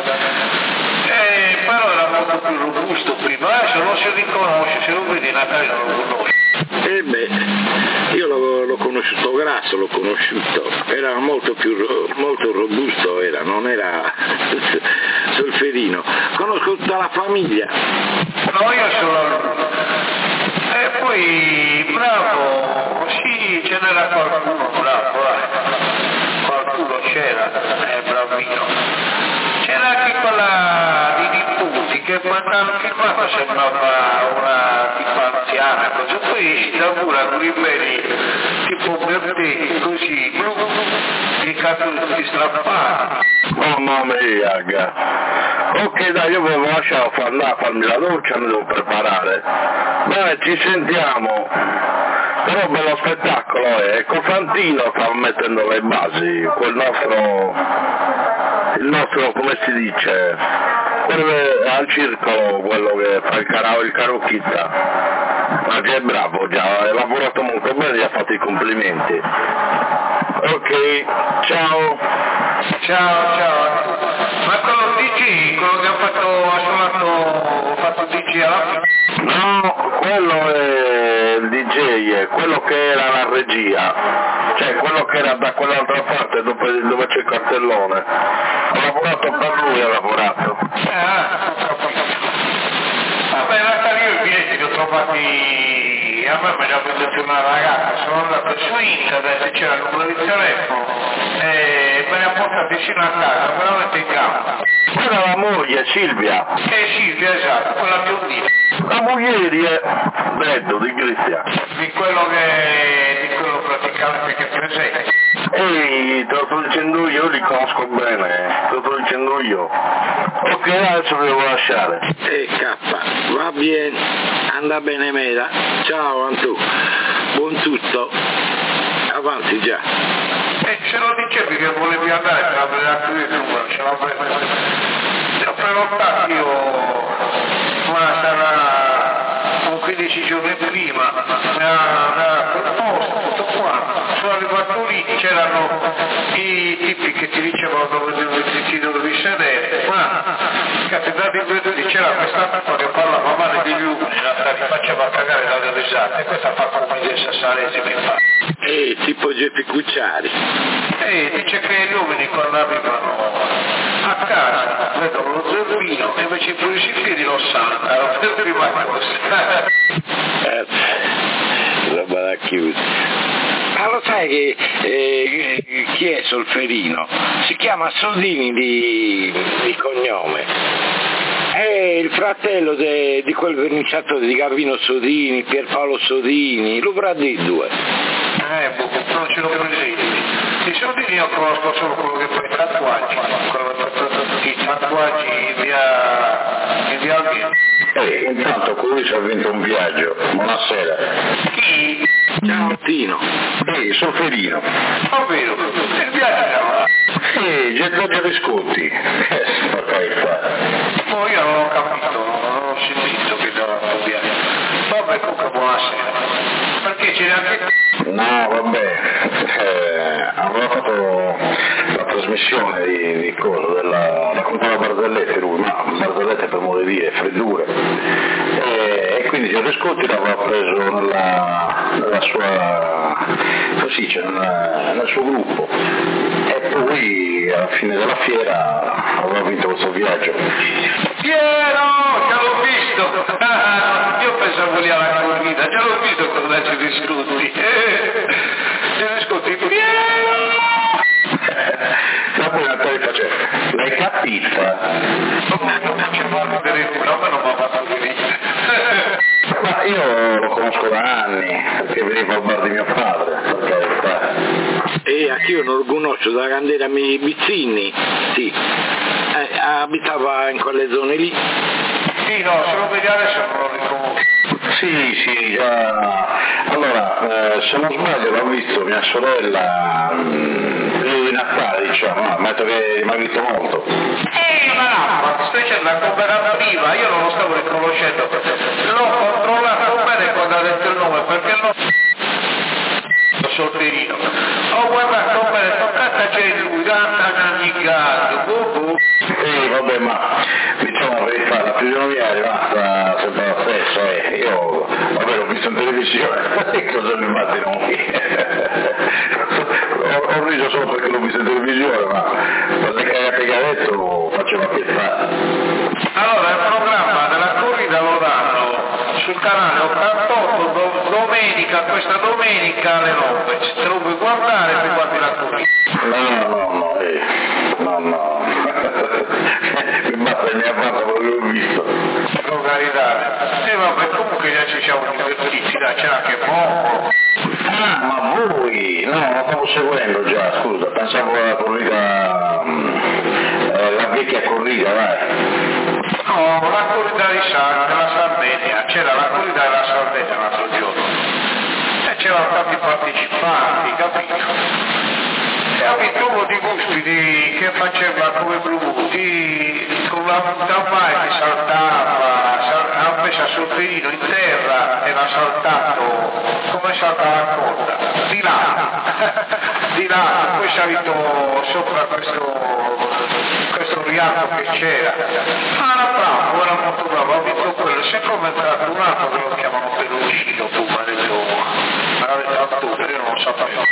Eh, però era molto più robusto prima, adesso non si riconosce, se lo vedi Natale non lo conosce. Eh beh, io l'ho, l'ho conosciuto grasso, l'ho conosciuto, era molto più molto robusto, era, non era Solferino. Conosco tutta la famiglia. No, io sono... E poi, bravo, sì, ce n'era qualcuno, bravo, eh. Qualcuno c'era, è bravino. C'era anche quella di Nipputi che quando hanno filmato sembrava una tipa anziana, così poi si lavora con i belli tipo Bertetti, così, blu, i capelli strappati. Mamma mia, ga. Ok dai, io ve lo lascio andare a farmi la doccia, mi devo preparare. Beh, ci sentiamo. Però bello spettacolo, eh. Costantino stava mettendo le basi, quel nostro, il nostro, come si dice, quello al circolo, quello che fa il, caro, il carocchista. Ma che è bravo già, ha lavorato molto bene e ha fatto i complimenti. Ok, ciao. Ciao, ciao. Ma quello D J, quello che ha fatto, ha suonato, ha fatto D J alla fine? No, quello è il D J, è quello che era la regia, cioè quello che era da quell'altra parte dove, dove c'è il cartellone. Ha lavorato per lui, ha lavorato. Ah, ho capito. Vabbè, in realtà io i biglietti li ho trovati, a me me li ha venduti una ragazza, sono andato su internet, c'era il numero di telefono e me li ha portati fino a casa, veramente in gamba. Quella la moglie, Silvia. Eh Silvia, esatto, quella biondina. La moglie di è detto di Cristian. Di quello che, di quello praticamente che presente. Ehi, te lo sto dicendo io, li conosco bene, te lo sto dicendo io. Ok, adesso vi devo lasciare. E K, va bene, anda bene meta. Ciao Antù, buon tutto. Avanti già. E ce lo dicevi che volevi andare, ce l'avrei dato io il numero, ce l'avrei ci ho prenotato io, ma sarà un quindici giorni prima, mi ha dato il posto, tutto qua. Sono arrivato lì, c'era c'erano i tipi che ti dicevano dove ti dovevi sedere, ma capitati due due c'era questa tipa che parlava male degli uomini, in realtà li faceva cagare dalle risate, questa fa come dei sassaresi mi fa. Eh, tipo Geppi Cucciari. E dice che gli uomini quando arrivano a casa vedono lo zerbino e invece i piedi lo sanno, per prima cosa. Eh, roba da chiusa. Ma lo sai che eh, chi è Solferino? Si chiama Sodini di, di cognome. È il fratello de, di quel verniciatore di Gavino Sodini, Pierpaolo Sodini, lo vorrà di due. Eh, boh, non ce l'ho presenti. I Sodini io conosco solo quello che fa i tatuaggi, i tatuaggi via, via Alvino. Eh, intanto lui ci ha vinto un viaggio, buonasera. Chi? Ciao Tino. Ehi, Solferino. Ovvero, il viaggio. Sì, Giorgio Visconti. Eh, per carità. Oh, io non ho capito, non ho sentito che dava un viaggio. Vabbè, comunque buonasera. Perché c'era anche... No, vabbè, eh, aveva fatto la trasmissione di, di cosa, della, raccontava Barzellette lui, ma Barzellette per modo di dire, freddure, e, e quindi Giorgio Visconti l'aveva preso nella, nella sua, così, cioè, nella, nel suo gruppo, e poi alla fine della fiera aveva vinto questo viaggio. Piero, già l'ho visto! Ah, io pensavo lì alla corrida, già l'ho visto con Giorgio Visconti. Giorgio Visconti, Piero! Dopo una cosa faceva, l'hai capita? Non ci fa vedere nulla, ma non mi ha fatto venire. Ma io lo conosco da anni, perché veniva al bar di mio padre, per carità. E anche io non lo conosco, da quando era mi Bizzini, sì, eh, abitava in quelle zone lì. Sì, no, se lo vedi adesso non lo riconosco. Sì, sì, già. Allora, eh, se non sbaglio l'ho visto mia sorella mh, di Natale, diciamo, no, ammetto che mi ha visto molto. Ehi, una lampada, specie la cooperativa, io non lo stavo riconoscendo. L'ho controllato bene quando ha detto il nome, perché non... Solferino. Ho guardato bene, toccata c'è lui, ganda nannigato, bubu. Sì, vabbè, ma diciamo la verità, la fisionomia è rimasta sempre la stessa, eh. Io, vabbè, l'ho visto in televisione, cosa mi immagino qui? ho, ho riso solo perché l'ho visto in televisione, ma per le cagate che ha detto faceva pietà. Allora, il programma della corrida lo danno sul canale ottantotto do, domenica, questa domenica alle nove. Se te lo puoi guardare, ti guardi la corrida. No, no, no, eh, no, no. Mi basta il mio avanzo quello che ho visto. Per carità. E vabbè, comunque già ci siamo divertiti, dai, c'è anche poco. Ah, ma voi? No, lo stavo seguendo già, scusa, pensavo alla corrida, eh, la vecchia corrida, vai. No, la corrida di San, della Sardegna, c'era la corrida della Sardegna l'altro giorno. E c'erano tanti partecipanti, capito? E ha vinto uno di Guspidi che faceva come Blubuti, con la mountain che saltava, sal- ha messo a Solferino in terra e l'ha saltato, come saltava la coda, di là, di là, poi è salito sopra questo, questo rialto che c'era. Ah, era bravo, era molto bravo, ha vinto quello, si è commentato un altro che lo chiamano Pelucino, tu maledetto, ma l'avete fatto, io non lo sapevo.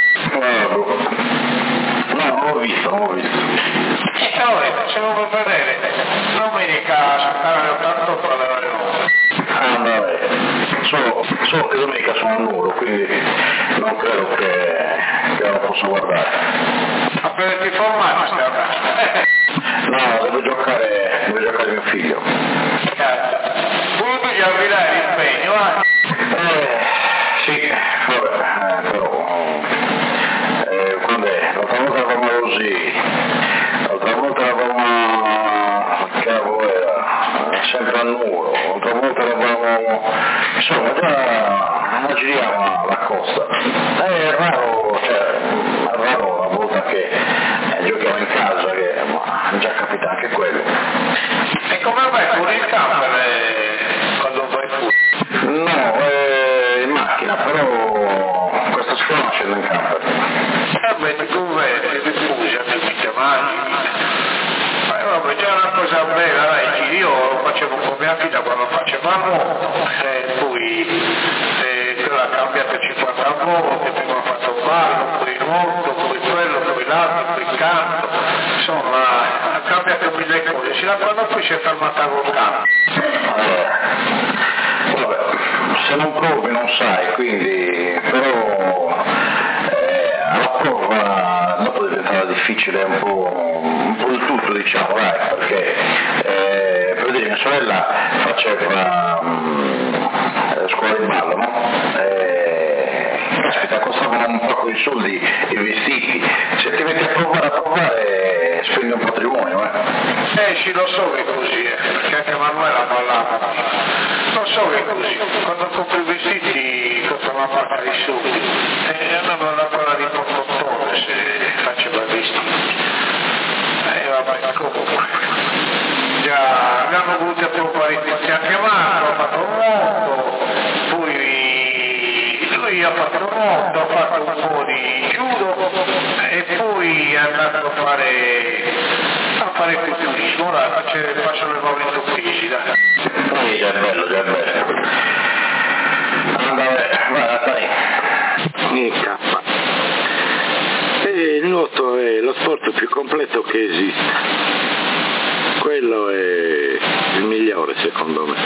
No, non l'ho visto, non l'ho visto. E allora, facciamo per vedere, domenica sul canale ottantotto alle ore nove. Ah, vabbè, solo, solo che domenica sono a nudo, quindi non credo che, che lo posso guardare. A prenderti formaggio stai a casa. No, devo giocare, devo giocare mio figlio. Tu gli avvirai l'impegno, eh? Eh, sì, vabbè, eh, però, eh, quando è? L'altra volta eravamo così, l'altra volta eravamo, che cavolo era, sempre a nudo, l'altra volta eravamo, insomma, già non giriamo la costa. Eh, è raro, cioè, è raro la volta che eh, giochiamo in casa, che ma, già capita anche quello. E come vai fuori il camper eh, quando vai fuori? No, eh, in macchina, però questa sera scendo in camper. Eh metti converti, diffusi, antiche macchine. Ma vabbè, già una cosa bella, dai, io lo facevo con mia figlia quando facevamo, e poi eh, quella ha cambiato cinquanta volte, prima ha fatto ballo, poi nuoto, poi quello, poi l'altro, poi canto, insomma, ha cambiato mille cose, si da quando poi si è fermata col canto. Vabbè, se non provi non sai, quindi, però eh, alla prova dopo diventava difficile un po', un po' di tutto, diciamo, dai, perché eh, per dire mia sorella faceva mh, scuola di ballo, no? Eh, caspita, costavano un po' di soldi i vestiti, se ti metti a provare a provare spendi un patrimonio, eh? Eh sì, lo so che è così, eh, perché anche Manuela ballava, lo so che è così, quando compri i vestiti costa una parte di soldi, e andavo alla parola di Portottone se faceva i vestiti, e eh, vabbè, comunque, già abbiamo voluto provare tutti, anche Marco ha fatto un mondo, poi lui ha fatto un mondo, ha fatto un po' di judo, e poi è andato a fare... a fare il culturismo, ora faccio l'allenamento fisico. Sì, già è bello, già è bello. Andare, vai, dai. Mica. E il nuoto è lo sport più completo che esiste. Quello è il migliore secondo me.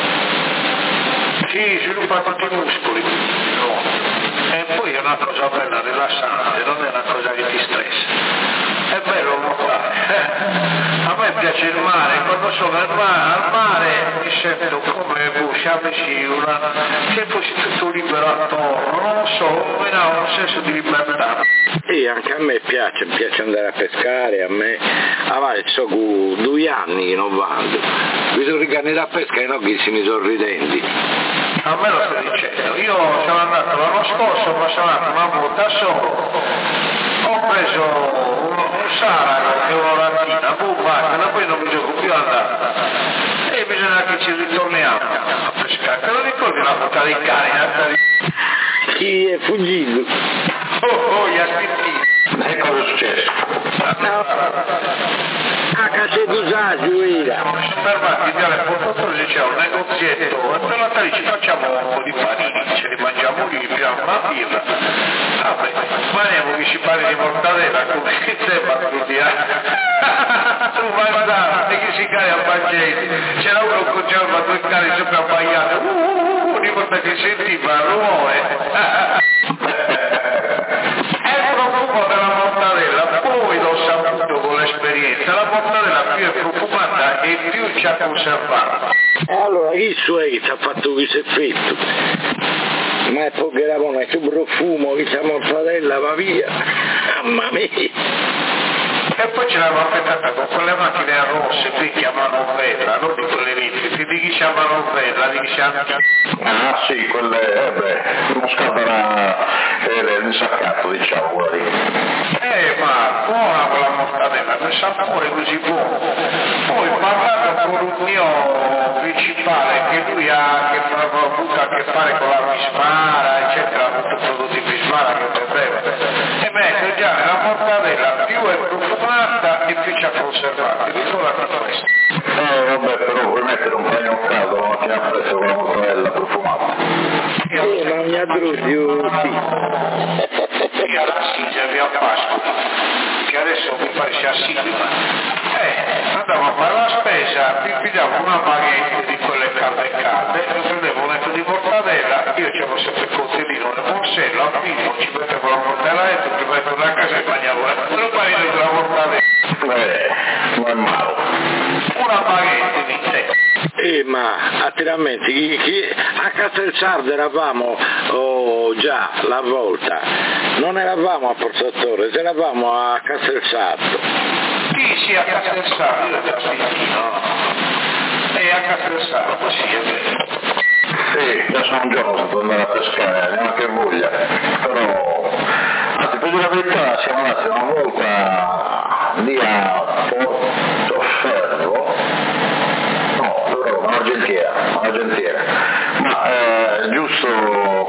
Sì, sviluppa tutti i muscoli. E poi è una cosa bella, rilassante, non è una cosa che ti stressa. È bello nuotare, a me piace il mare, quando sono al mare, al mare mi sento come busciarmi una, che fossi tutto libero attorno, non lo so, mi dà un senso di libertà. Sì, anche a me piace, mi piace andare a pescare, a me, adesso due anni che non vado, mi sono ricanito a pesca e non che si mi sono ridenti. A me lo sto dicendo, io sono andato l'anno scorso, ma sono andato una volta solo, ho preso un sarano e una latina, basta, poi non mi gioco più andata. E bisogna che ci ritorniamo a pescare. Te lo ricordi la volta dei cani? Chi è fuggito? Oh, oh, gli aspetti. E cosa è successo? No. A casa di Giaggio era. Siamo fermati via le portatori, c'è un negozietto, e per la tale ci facciamo un po' di panini, ce li mangiamo lì, beviamo una birra. Vabbè, maniamo che ci parli di mortadella, come che sembra tutti, eh? Tu vai a andare, e che si cari a Baggetti, c'era uno con giorno due cari sopra abbaiato, uh, uh, uh, ogni volta che sentiva il rumore. È il profumo della mortadella, poi l'ho saputo con l'esperienza, la mortadella più è profumata e più ci ha conservato. Allora, chi è che ci ha fatto questo effetto? Ma è perché era buona, che profumo, che c'è mortadella, va via, mamma mia. E poi ce l'avevamo affettata con quelle macchine rosse, qui chiamano vella, non di quelle elettriche, di chi chiamano vella, di chi chiamano... Ah sì, quelle, eh beh, uno scatterà l'insaccato, diciamo, quella lì. Eh, ma buona quella mortadella, quel sapore così buono. Poi parlando con un mio principale, che lui ha, che ha avuto a che fare con la Bismara, eccetera, ha avuto prodotti Bismara che beveva. E beh, già, la mortadella più è profumata e più ci ha conservato, ricordate questo. Eh vabbè, però puoi mettere un bagno caldo la mattina presto con la mortadella profumata. Eh, ma mi addrusio, sì. Io all'Assisi via Pasqua, che adesso mi pare sia Silva. Eh, andavo a fare la spesa, mi pigliavo una baguette di quelle calde calde, mi prendevo un etto di mortadella, io c'avevo sempre il coltellino nel borsello, al primo ci mettevo la mortadella e tutti mettevo da casa e mangiavo un panino della mortadella. Eh, non è male. Una baguette di te. Eh, ma attivamente, chi, chi, a Castelsardo eravamo oh, già la volta, non eravamo a Portatore, eravamo a Castelsardo. Sì, sì, a Castelsardo, io già sentito. E a Castelsardo, sì, è vero. Sì, già sono un giorno stato andare a pescare, neanche voglia, però, anzi, per dire la verità, siamo andati una volta lì a Portoferro, no, però un'argentiera, un'argentiera, ma eh, giusto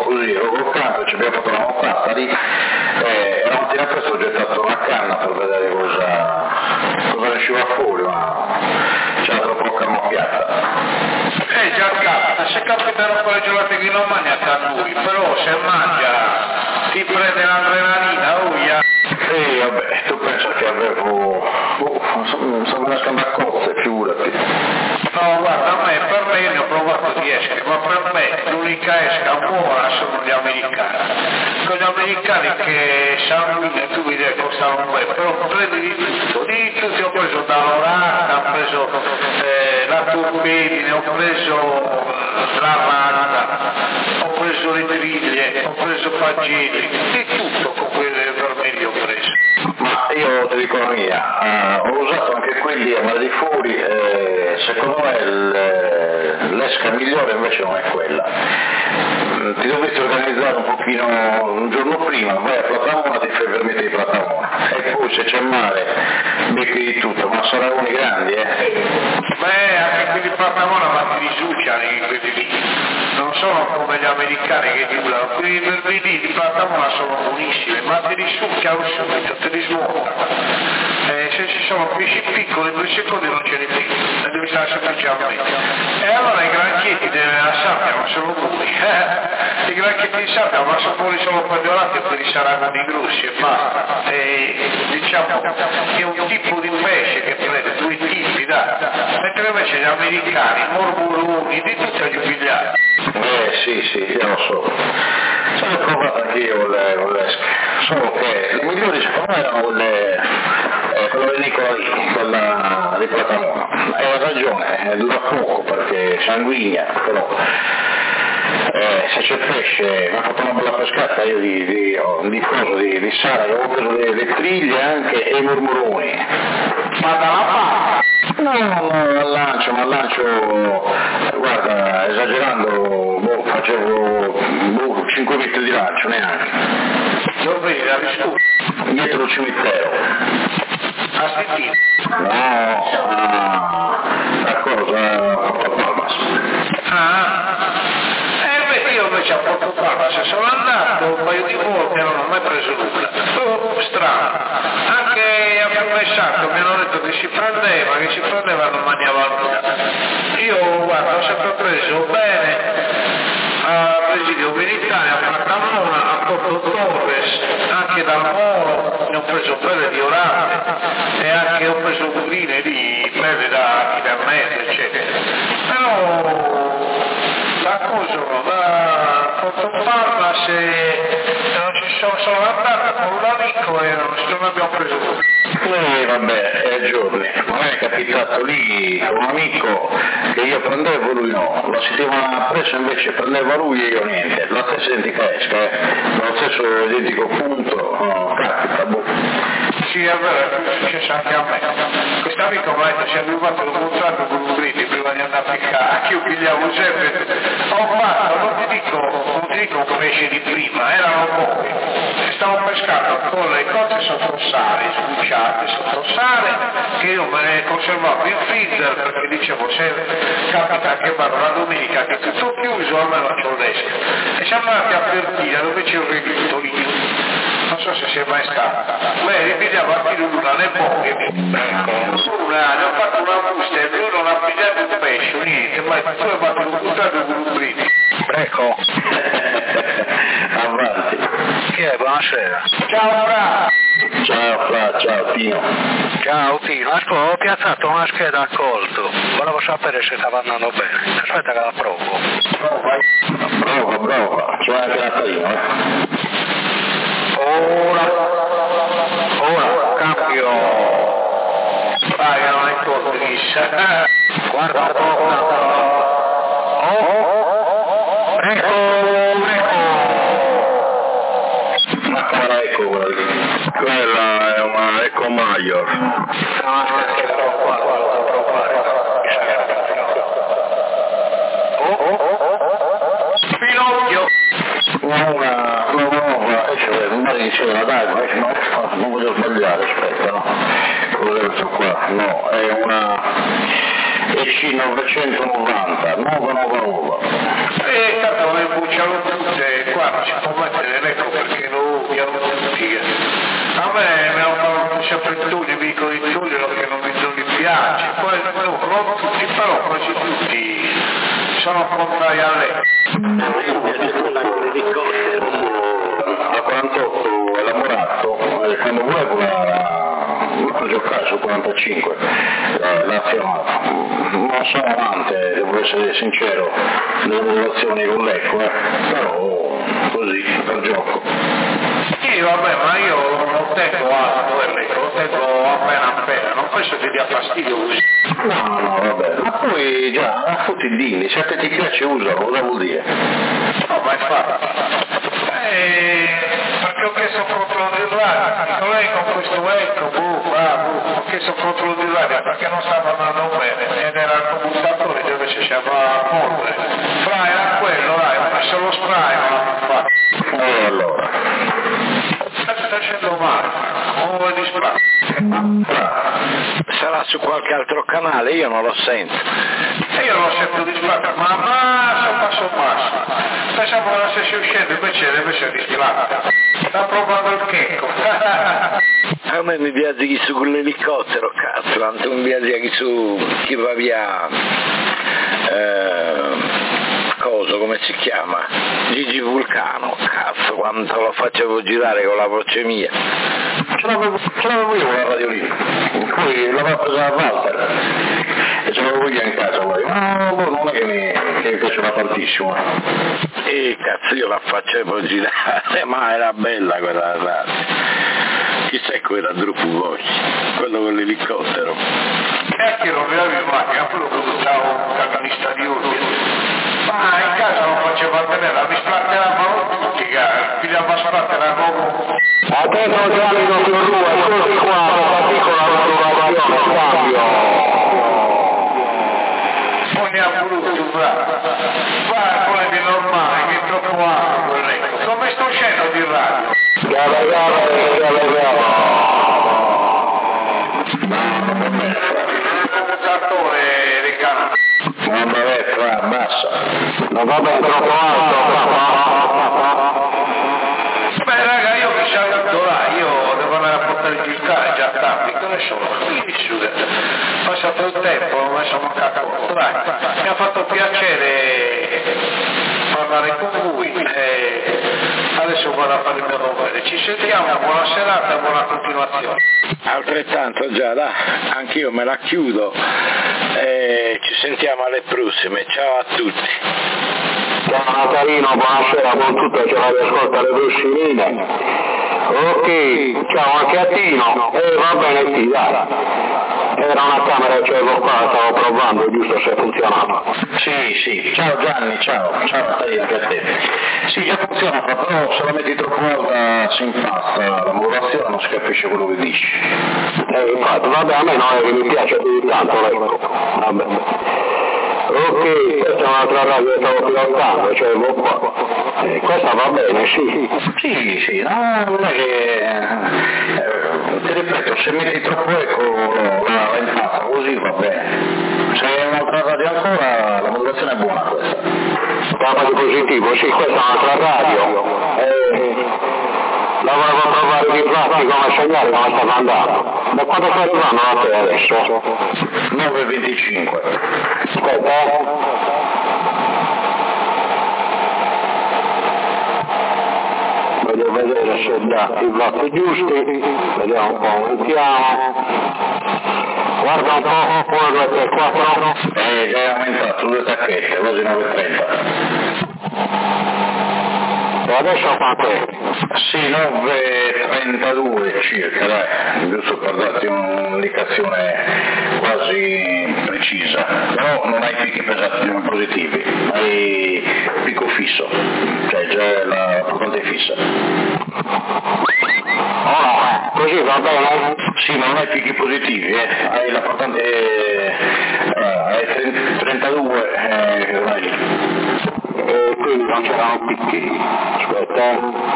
così, ero col campo, ci abbiamo fatto una montata lì, e la mattina presto ho gettato una canna per vedere cosa, cosa ne usciva fuori, ma c'era troppo carmocchiata. Eh già capita, se capitano quelle giornate che non mangia a lui, però se mangia ti prende l'adrenalina, uia. Sì, vabbè, tu pensa che avevo... Oh, sono so venuto a cozze, figurati. No, guarda, a me, per me, ne ho provato di esche, ma per me l'unica esca buona sono gli americani. Con gli americani che sanguine, tu vedi che costano un bel, però prendi di tutto, di tutti, ho preso da Lorana, ho preso eh, la Torpedine, ho preso la Randa, ho preso le triglie, ho preso Pagini, di tutto con quelle vermiglie ho preso. Ma io ti dico la mia, eh, ho usato anche quelli a Mare di Fuori, eh, secondo me il, l'esca migliore invece non è quella. Ti dovresti organizzare un pochino un giorno prima, vai a Platamona, ti fai il vermite di Platamona e poi se c'è mare becchi di tutto, ma saragoni grandi, eh? Beh, anche quelli di Platamona ma ti risucciano quelli lì, non sono come gli americani che dicono, quelli vermiti di Platamona sono buonissimi, ma ti risucciano subito, te li smontano. Eh, se ci sono pesci piccoli, due secondi non ce ne più, ne devi stare semplicemente. E allora i granchietti della sabbia ma sono buoni, eh? I granchietti di sabbia ma sono buoni solo per gli orati per i saragoni grossi e basta. E, diciamo che è un tipo di pesce che prende due tipi, dai. Mentre invece gli americani, mormoroni, di tutti gli pigliati. Eh sì, sì, io lo so. Sono provato anch'io le, le solo che le migliori secondo me erano quelle, eh, quella di Nicola lì, quella di Platamona. Hai ragione, dura poco perché sanguigna, però eh, se c'è pesce, mi ha fatto una bella pescata io di, di, di, cosa, di, di sara, avevo preso le, le triglie anche e i mormoroni. Ma dalla parte? No, no, al lancio, ma al lancio, guarda, esagerando, boh, facevo boh, cinque metri di lancio, neanche. Dove era vissuto? Dietro il cimitero. A Stettina? No, a, a cosa? A Palmas. Ah, eh beh, io invece a Porto Palmas sono andato un paio di volte e non ho mai preso nulla. Oh, strano. Anche a Fiume Santo mi hanno detto che si prendeva, che si prendeva e non mangiava nulla. Io, guarda, ho sempre preso bene a Presidio Militare, a Platamona, a Porto Torres, anche dal Moro, ne ho preso belle di Orate e anche ho preso burine di belle da Chivermese, eccetera. Però la cosa da Porto Palmas non ci sono, sono andato con un amico e non, non abbiamo preso nulla. Eh vabbè, è giorni, a me è capitato lì con un amico che io prendevo, lui no, la settimana appresso invece prendeva lui e io niente, la stessa identica esca, eh, lo stesso identico punto, no, capita, boh. Sì, è vero, è successo anche a me. Quest'amico mi ha detto, siamo arrivati un contratto con un brindisi prima di andare a piccare, anche io pigliavo sempre, ho fatto, non ti dico, non ti dico un pesce di prima, erano buoni, stavo pescando con le cose sotto sale, sbucciate sotto sale, che io me ne conservavo in freezer, perché dicevo, se capita che vado la domenica, che è tutto chiuso, almeno c'ho l'esca. E siamo andati a Pertina, dove c'è un reddito lì. Non so se sei mai stato. Beh, ripigliamo a Luna le bocche. Luna, ne ho fatto una busta e lui non ha pigliato un pesce, niente, ma tu hai fatto un buttato con un brindisi. Ecco. Avanti. Chi è? Buonasera. Ciao Fra. Ciao Fra, ciao Tino. Ciao Tino, ascolta, ho piazzato una scheda a colto, volevo sapere se stava andando bene. Aspetta che la provo. Prova, prova, c'è anche Natalino, eh. Ora, ora, cambio. Vai, non è colpissa. Guarda un po'. Oh, ecco, ecco. Ma quale ecco quella lì? Quella è una Eco Major. No, aspetta, provo qua, guarda, provo qua. Oh, oh, oh. Pinocchio. Una, una nuova, cioè, un mare diceva, dai, ma no, non voglio sbagliare, aspetta, no. Cos'è questo qua? No, è una E C novecentonovanta, nuova, nuova, nuova. E tanto le bucciano tutte qua, non si può mettere l'eco perché lo odiano tutti. A me mi hanno fatto sempre il Tullio, mi dicono il Tullio che non mi, non mi piace, poi no, non tutti, però quasi tutti sono contrari a lei. A quarantotto elaborato, quando vuoi può giocare su quarantacinque, l'azione. Non sono amante, devo essere sincero, delle modulazioni con l'eco, eh, però così, per gioco. Sì, vabbè, ma io non tengo alto l'eco, lo tengo appena appena, non penso che dia fastidio così. No, no, vabbè, ma poi già, a tutti i dilli, se a te ti piace usalo, cosa vuol dire? No, ma infatti, eh, perché ho chiesto il controllo di radio, dico lei con questo eco, boh, va, boh, ho chiesto il controllo di radio perché non stava andando bene, ed era il commutatore dove ci si va a muovere. Fra era quello, dai, ho messo lo spray, ma non l'ho fatto. E allora? Sta facendo male, non vuoi di spray. Sarà su qualche altro canale, io non lo sento. E io non lo sento di spray, ma passo passo passo. Pensavo che non stessi uscendo, invece invece è distratto. Sta provando il checco. A me mi viaggi su con l'elicottero, cazzo, tanto mi viaggi su chi va via, eh, coso, come si chiama? Gigi Vulcano, cazzo, quanto lo facevo girare con la voce mia. Ce l'avevo, ce l'avevo io la radio lì, poi l'aveva presa Walter e ce l'avevo io in casa poi. No, non è che mi, che mi piaceva tantissimo. E cazzo io la facevo girare, ma era bella quella radio. Chissà quella Drupuvoci, quello con l'elicottero. Cacchio non mi avevi mai, a quello che usavo un camionista di Urbia. Ma in casa non faceva tenere, mi splatteravano tutti, pigliava splatteravano. Adesso Gianni dottor Rua, eccoci qua, questa piccola approvazione, cambio. Non ne ha voluto, bravo. Guarda, quello di normale, che è troppo alto quell'eco. Come sto uscendo di radio? Gava, gava, gava, gava. Il commutatore di canale. Non vabbè, fra, basta. Non va bene troppo alto. Beh raga, io mi sono andato là, io devo andare a portare il giocare già tardi, che ne sono qui, passato il tempo, non mi sono mancato. Dai, mi ha fatto piacere parlare con voi e adesso vado a fare il mio dovere. Ci sentiamo, buona serata e buona continuazione. Altrettanto già, dai, anch'io me la chiudo e ci sentiamo alle prossime, ciao a tutti. Ciao Natalino, buonasera con tutte che vai ad ascoltare le Ruscinine. Ok, ciao anche a Tino. E eh, va bene, sì, dai. Era una camera che avevo qua, stavo provando, giusto se funzionava. Sì, sì, ciao Gianni, ciao, ciao Natalino anche a te. Sì, già funziona, però se la metti troppo alta si impasta, la modulazione non si capisce quello che dici. Eh, infatti, vabbè, a me non è che mi piace più di tanto, ecco. Vabbè. Ok, questa è un'altra radio che stavo pilotando, cioè qua. Eh, questa va bene, sì. Sì, sì, no, non è che... Eh, ti ripeto, se metti troppo eco la, la impasta, così va bene. Se è un'altra radio ancora, la modulazione è buona questa. Capa di positivo, sì, questa è un'altra radio. Eh, la volevo provare di plastica come segnale come stava andando. Da quanto sta arrivando a te adesso? nove e venticinque. Aspetta, eh. Voglio vedere se dà i blocchi giusti, vediamo un po', mettiamo. Guarda un po', uno, due, tre, quattro. Eh, è aumentato due tacchette, così nove e trenta. E adesso quanto è? Sì, nove e trentadue circa, dai, giusto per darti un'indicazione quasi precisa, però non hai picchi pesati positivi, hai picco fisso, cioè già la portante fissa. Oh, così va bene? Sì, ma non hai picchi positivi, eh? Hai la portante, eh, hai trentadue, eh, non hai lì. E quindi non c'erano picchi. Aspetta.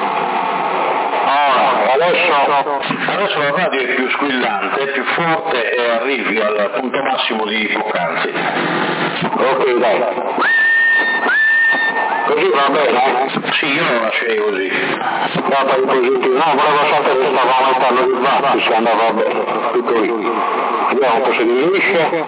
Ora, adesso, adesso la radio è più squillante, più forte e arrivi al punto massimo di poc'anzi. Ok, dai. Così va bene? Sì, io lo lascerei così. Data di positivo. No, volevo sapere che stava aumentando il basso, se andava bene. Tutto lì. Vediamo un po' se diminuisce.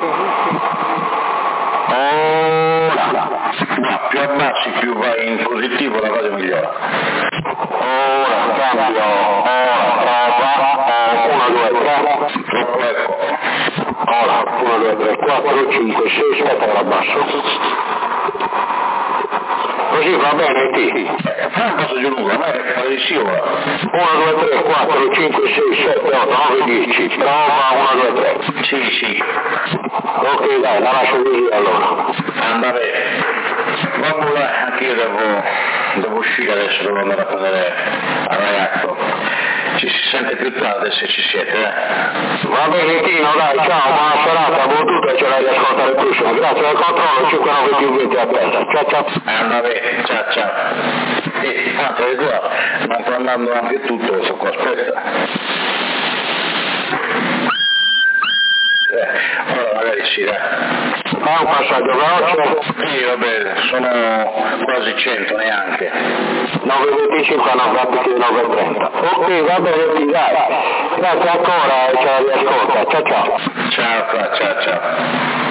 Ora. No, più abbassi, più vai in positivo, la cosa migliora. Ora, cambio. Ora, prova. uno, due, tre. Ecco, ecco. Ora, uno, due, tre, quattro, cinque, sei, aspetta che la abbasso. Così va bene, ti. Fai un passo giù lungo, a me fa di sì ora. uno, due, tre, quattro, cinque, sei, sette, otto, nove, dieci. Prova, uno, due, tre. Sì, sì. Ok, dai, la lascio così allora. Andare. Vabbè, là, anche io devo, devo uscire adesso, devo andare a prendere a ragazzo. Ci si sente più tardi se ci siete, eh? Va bene, Tino, dai, ciao, buona serata, buon tutto e ce l'hai da ascoltare il prossimo. Grazie al controllo, cinque nove più venti a terra. Ciao, ciao. Andare, ciao, ciao. E tanto è qua, ma sta andando anche tutto, questo qua, aspetta. Eh, ora magari sì, dai. Fai un passaggio veloce? Sì, va bene, sono quasi cento neanche. nove venticinque a nove trenta. Ok, va bene, dai. Grazie ancora e ce la riascolta. Ciao, ciao. Ciao, ciao, ciao.